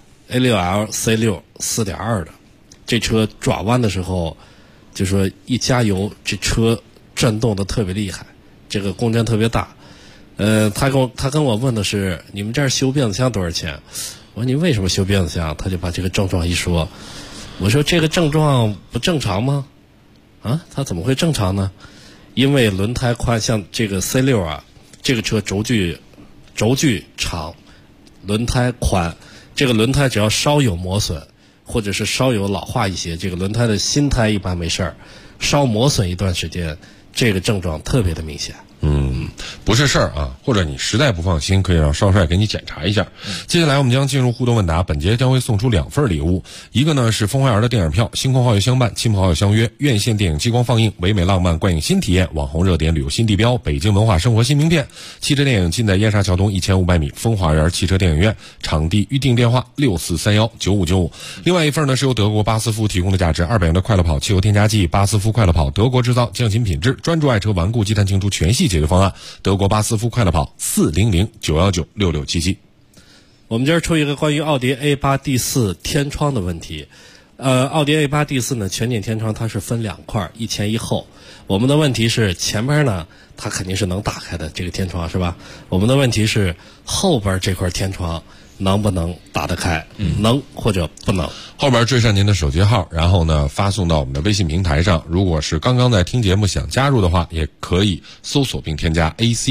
Q: A6L C6 4.2 的，这车转弯的时候，就说一加油，这车震动的特别厉害，这个共振特别大。他跟我问的是，你们这儿修变速箱多少钱？我说你为什么修变速箱？他就把这个症状一说，我说这个症状不正常吗？啊，他怎么会正常呢？因为轮胎宽，像这个 C6 啊，这个车轴距长，轮胎宽，这个轮胎只要稍有磨损，或者是稍有老化一些，这个轮胎的新胎一般没事儿，稍磨损一段时间，这个症状特别的明显。
E: 不是事儿啊，或者你实在不放心，可以让少帅给你检查一下。接下来我们将进入互动问答，本节将会送出2份礼物，一个呢是风花园的电影票，星空好友相伴，亲朋好友相约，院线电影激光放映，唯美浪漫观影新体验，网红热点旅游新地标，北京文化生活新名片。汽车电影尽在燕莎桥东1500米风花园汽车电影院，场地预订电话64319595。另外一份呢是由德国巴斯夫提供的价值200元的快乐跑汽油添加剂，巴斯夫快乐跑，德国制造，匠心品质，专注爱车顽固积碳清除全系解决方案，德国巴斯夫快乐跑400-919-6677。
Q: 我们今儿出一个关于奥迪 A8 D4 天窗的问题。奥迪 A8 D4 呢，全景天窗它是分2块，一前一后。我们的问题是前边呢，它肯定是能打开的，这个天窗是吧？我们的问题是后边这块天窗能不能打得开？能或者不能？
E: 后边追上您的手机号，然后呢发送到我们的微信平台上。如果是刚刚在听节目想加入的话，也可以搜索并添加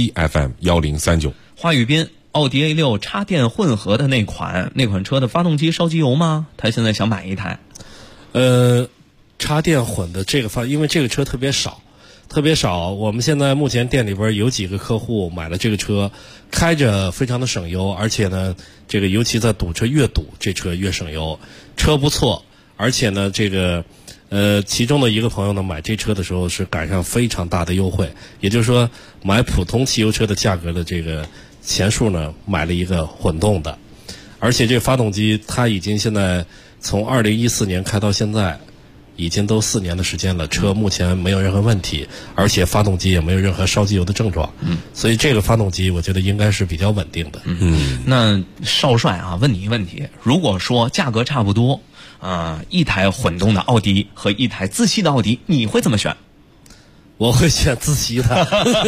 E: ACFM1039。
F: 华宇斌，奥迪 A6 插电混合的那款车的发动机烧机油吗？他现在想买一台。
Q: 插电混的这个因为这个车特别少，我们现在目前店里边有几个客户买了这个车，开着非常的省油，而且呢，这个尤其在堵车越堵，这车越省油，车不错，而且呢，这个其中的一个朋友呢买这车的时候是赶上非常大的优惠，也就是说买普通汽油车的价格的这个钱数呢买了一个混动的，而且这发动机它已经现在从2014年开到现在。已经都4年的时间了，车目前没有任何问题，而且发动机也没有任何烧机油的症状。所以这个发动机我觉得应该是比较稳定的。
F: 那少帅啊，问你一个问题：如果说价格差不多，一台混动的奥迪和一台自吸的奥迪，你会怎么选？
Q: 我会选自吸的。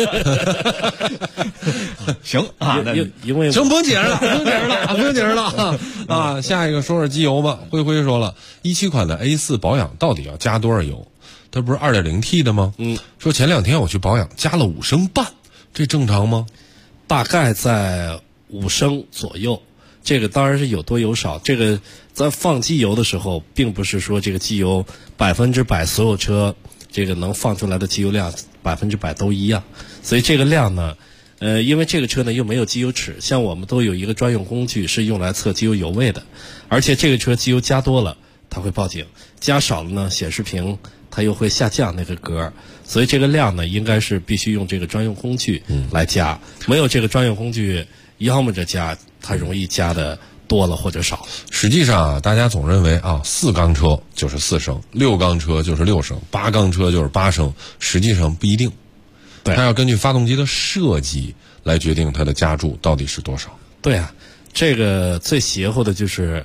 F: 行啊，
Q: 因为
E: 行，不用解释了啊！下一个说说机油吧。灰灰说了，17款的 A4 保养到底要加多少油？它不是 2.0T 的吗？说前2天我去保养加了5升半，这正常吗？
Q: 大概在5升左右。这个当然是有多有少，这个在放机油的时候，并不是说这个机油100%所有车这个能放出来的机油量100%都一样，所以这个量呢，因为这个车呢又没有机油尺，像我们都有一个专用工具是用来测机油油位的，而且这个车机油加多了它会报警，加少了呢显示屏它又会下降那个格，所以这个量呢应该是必须用这个专用工具来加，没有这个专用工具要么着加，它容易加的多了或者少了。
E: 实际上啊，大家总认为啊，4缸车就是4升，6缸车就是6升，8缸车就是8升，实际上不一定。对，它要根据发动机的设计来决定它的加注到底是多少。
Q: 对啊，这个最邪乎的就是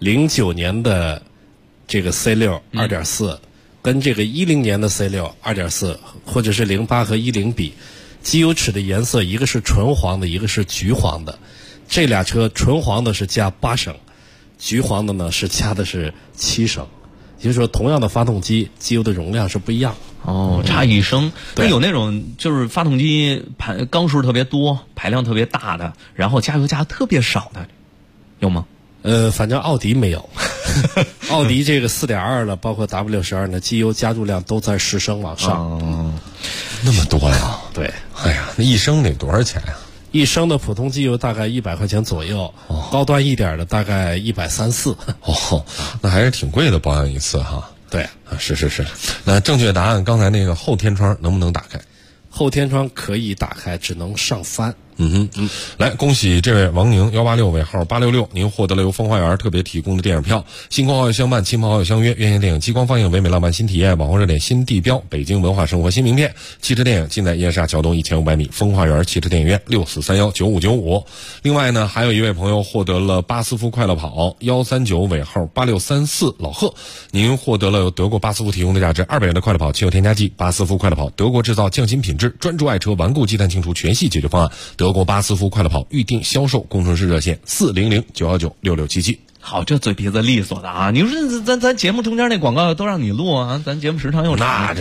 Q: 09年的这个 C6 2.4、跟这个10年的 C6 2.4，或者是08和10比，机油尺的颜色一个是纯黄的，一个是橘黄的。这俩车纯黄的是加8升，橘黄的呢是加的是7升，也就是说同样的发动机，机油的容量是不一样。
F: 差1升。那有那种就是发动机缸数特别多，排量特别大的，然后加油加特别少的，有吗？
Q: 反正奥迪没有。奥迪这个 4.2 了，包括 W12 呢，机油加注量都在10升往上。
E: 那么多呀？
Q: 对。
E: 哎呀，那1升得多少钱呀
Q: ？1升的普通机油大概100块钱左右，高端一点的大概130。
E: 那还是挺贵的，保养一次哈。
Q: 对，
E: 是。那正确答案，刚才那个后天窗能不能打开？
Q: 后天窗可以打开，只能上翻。
E: 来恭喜这位王宁186尾号866，您获得了由风花园特别提供的电影票，新婚好友相伴，亲朋好友相约，院线电影激光放映，唯美浪漫新体验，网红热点新地标，北京文化生活新名片。汽车电影尽在燕莎桥东1500米风花园汽车电影院64319595。另外呢，还有一位朋友获得了巴斯夫快乐跑139尾号8634，老贺，您获得了由德国巴斯夫提供的价值200元的快乐跑汽油添加剂。巴斯夫快乐跑，德国制造，匠心品质，专注爱车，顽固积碳清除全系解决方案。德国巴斯夫快乐跑预定销售工程师热线400-919-6677。
F: 好，这嘴皮子利索的啊！你说咱节目中间那广告都让你录啊，咱节目时长又长，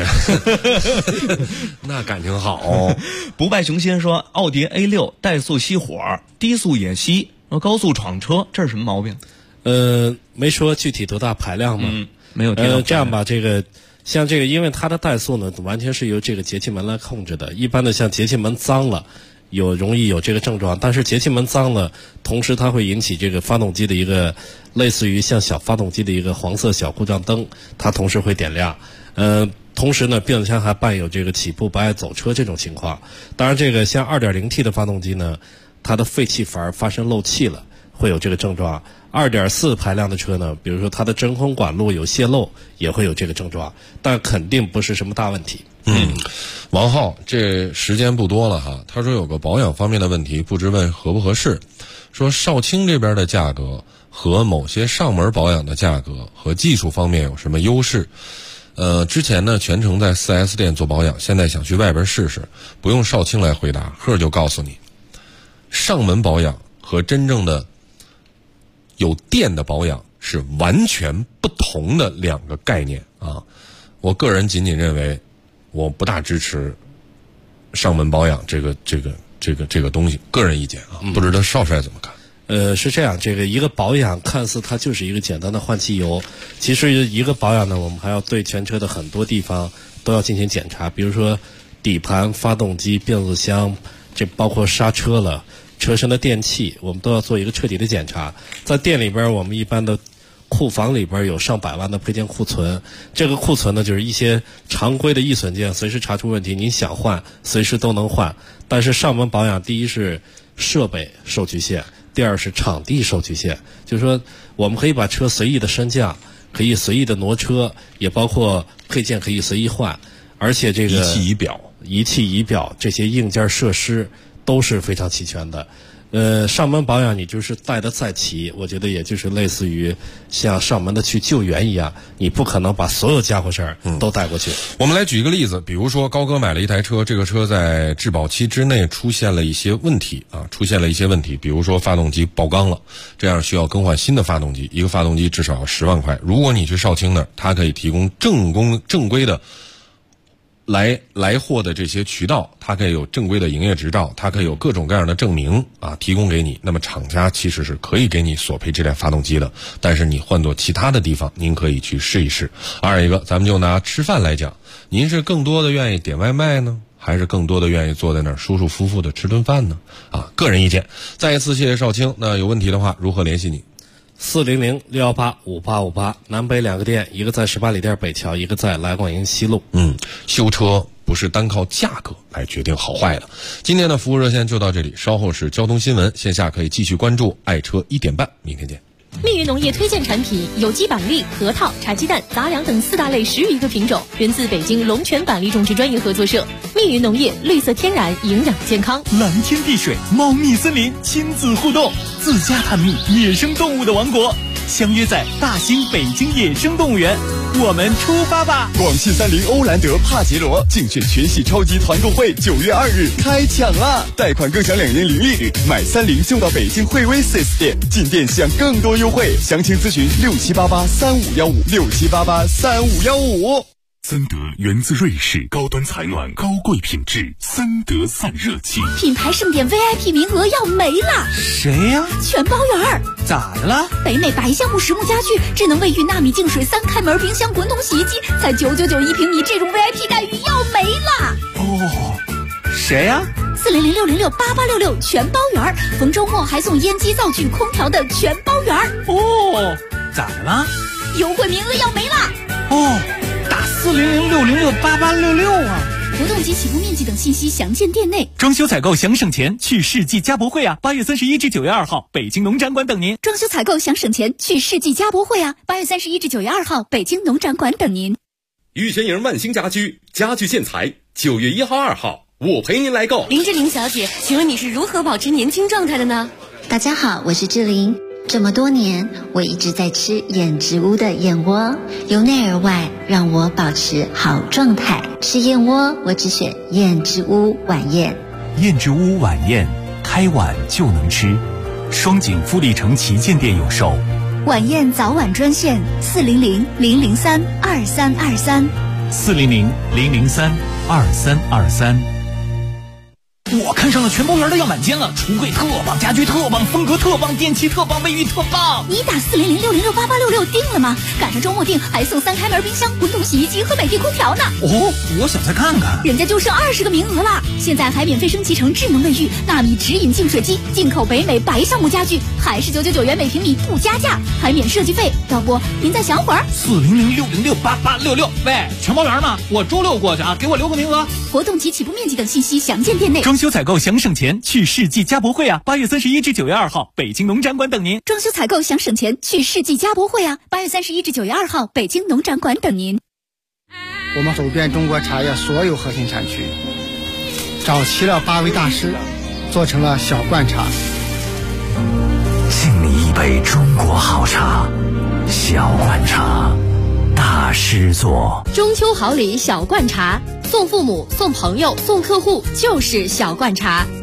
E: 那感情好。
F: 不败雄心说，奥迪 A6 怠速熄火，低速也熄，高速闯车，这是什么毛病？
Q: 没说具体多大排量吗？
F: 没有。
Q: 这样吧，像这个，因为它的怠速呢，完全是由这个节气门来控制的。一般的像节气门脏了，容易有这个症状，但是节气门脏了，同时它会引起这个发动机的一个类似于像小发动机的一个黄色小故障灯，它同时会点亮。同时呢，变速箱还伴有这个起步不爱走车这种情况。当然，这个像 2.0T 的发动机呢，它的废气阀发生漏气了，会有这个症状。2.4排量的车呢，比如说它的真空管路有泄漏，也会有这个症状，但肯定不是什么大问题。
E: 王浩，这时间不多了哈，他说有个保养方面的问题，不知问合不合适。说少卿这边的价格和某些上门保养的价格和技术方面有什么优势？之前呢全程在 4S 店做保养，现在想去外边试试，不用少卿来回答，贺就告诉你，上门保养和真正的有店的保养是完全不同的两个概念啊！我个人仅仅认为，我不大支持上门保养这个东西，个人意见啊，不知道少帅怎么看？
Q: 是这样，这个一个保养看似它就是一个简单的换汽油，其实一个保养呢，我们还要对全车的很多地方都要进行检查，比如说底盘、发动机、变速箱，这包括刹车了。车身的电器，我们都要做一个彻底的检查。在店里边，我们一般的库房里边有上百万的配件库存，这个库存呢，就是一些常规的易损件，随时查出问题，您想换，随时都能换。但是上门保养，第一是设备受局限，第二是场地受局限。就是说，我们可以把车随意的升降，可以随意的挪车，也包括配件可以随意换，而且这个仪器仪表这些硬件设施都是非常齐全的。上门保养你就是带的再齐，我觉得也就是类似于像上门的去救援一样，你不可能把所有家伙事儿都带过去。
E: 我们来举一个例子，比如说高哥买了一台车，这个车在质保期之内出现了一些问题，比如说发动机爆缸了，这样需要更换新的发动机，一个发动机至少要10万块。如果你去少卿那儿，他可以提供正规的来货的这些渠道，它可以有正规的营业执照，它可以有各种各样的证明啊，提供给你。那么厂家其实是可以给你索赔这台发动机的，但是你换做其他的地方，您可以去试一试。二一个，咱们就拿吃饭来讲，您是更多的愿意点外卖呢，还是更多的愿意坐在那儿舒舒服服的吃顿饭呢？啊，个人意见。再一次谢谢少卿，那有问题的话如何联系你
Q: ？400-618-5858，南北2个店，一个在18里店北桥，一个在来广营西路。
E: 修车不是单靠价格来决定好坏的。今天的服务热线就到这里，稍后是交通新闻，线下可以继续关注爱车1点半，明天见。
H: 密云农业推荐产品有机板栗、核桃、茶鸡蛋、杂粮等4大类10余个品种，源自北京龙泉板栗种植专业合作社。密云农业，绿色天然，营养健康。
K: 蓝天碧水，猫蜜森林，亲子互动，自家探秘野生动物的王国，相约在大兴北京野生动物园，我们出发吧！
J: 广汽30欧蓝德帕杰罗竞选全系超级团购会9月2日开抢啦！贷款更享2年零利率，买30就到北京惠威 4S 店，进店享更多优惠。详情咨询67883515，67883515。
O: 森德源自瑞士，高端采暖，高贵品质，森德散热器。
H: 品牌盛典 VIP 名额要没了，
B: 谁呀？
H: 全包圆。
B: 咋的了？
H: 北美白橡木实木家具，智能卫浴纳米净水3开门冰箱滚筒洗衣机，才999一平米，这种 VIP 待遇要没了。
B: 哦，谁呀
H: ？400-606-8866全包圆，逢周末还送烟机、灶具、空调的全包圆。
B: 哦，咋的了？
H: 优惠名额要没了。
B: 哦，打400-606-8866啊。
H: 活动及起步面积等信息详见店内。
V: 装修采购想省钱，去世纪家博会啊！8月31至9月2号，北京农展馆等您。
H: 装修采购想省钱，去世纪家博会啊！8月31至9月2号，北京农展馆等您。
O: 玉泉营万兴家居家具建材，9月1号、2号，我陪您来购。
S: 林志玲小姐，请问你是如何保持年轻状态的呢？
T: 大家好，我是志玲。这么多年，我一直在吃燕之屋的燕窝，由内而外让我保持好状态。吃燕窝，我只选燕之屋晚宴。
U: 燕之屋晚宴，开碗就能吃。双井富力城旗舰店有售。
H: 晚宴早晚专线400-003-2323。
U: 400-003-2323。
B: 我看上了全包园的样板间了，橱柜特棒，家居特棒，风格特棒，电器特棒，卫浴特棒。
H: 你打400-606-8866定了吗？赶上周末定还送3开门冰箱、滚筒洗衣机和美的空调呢。
B: 哦，我想再看看。
H: 人家就剩20个名额了，现在还免费升级成智能卫浴、纳米直饮净水机，进口北美白橡木家具，还是999元每平米不加价，还免设计费。要不您再想会儿
B: ？400-606-8866。喂，全包园呢？我周6过去啊，给我留个名额。
H: 活动及起步面积等信息详见店内。
V: 装修采购想省钱，去世纪家博会啊！8月31至9月2号，北京农展馆等您。
H: 装修采购想省钱，去世纪家博会啊！8月31至9月2号，北京农展馆等您。
X: 我们走遍中国茶叶所有核心产区，找齐了8位大师，做成了小罐茶。
U: 敬你一杯中国好茶，小罐茶，大师做。
S: 中秋好礼小罐茶，送父母、送朋友、送客户就是小罐茶。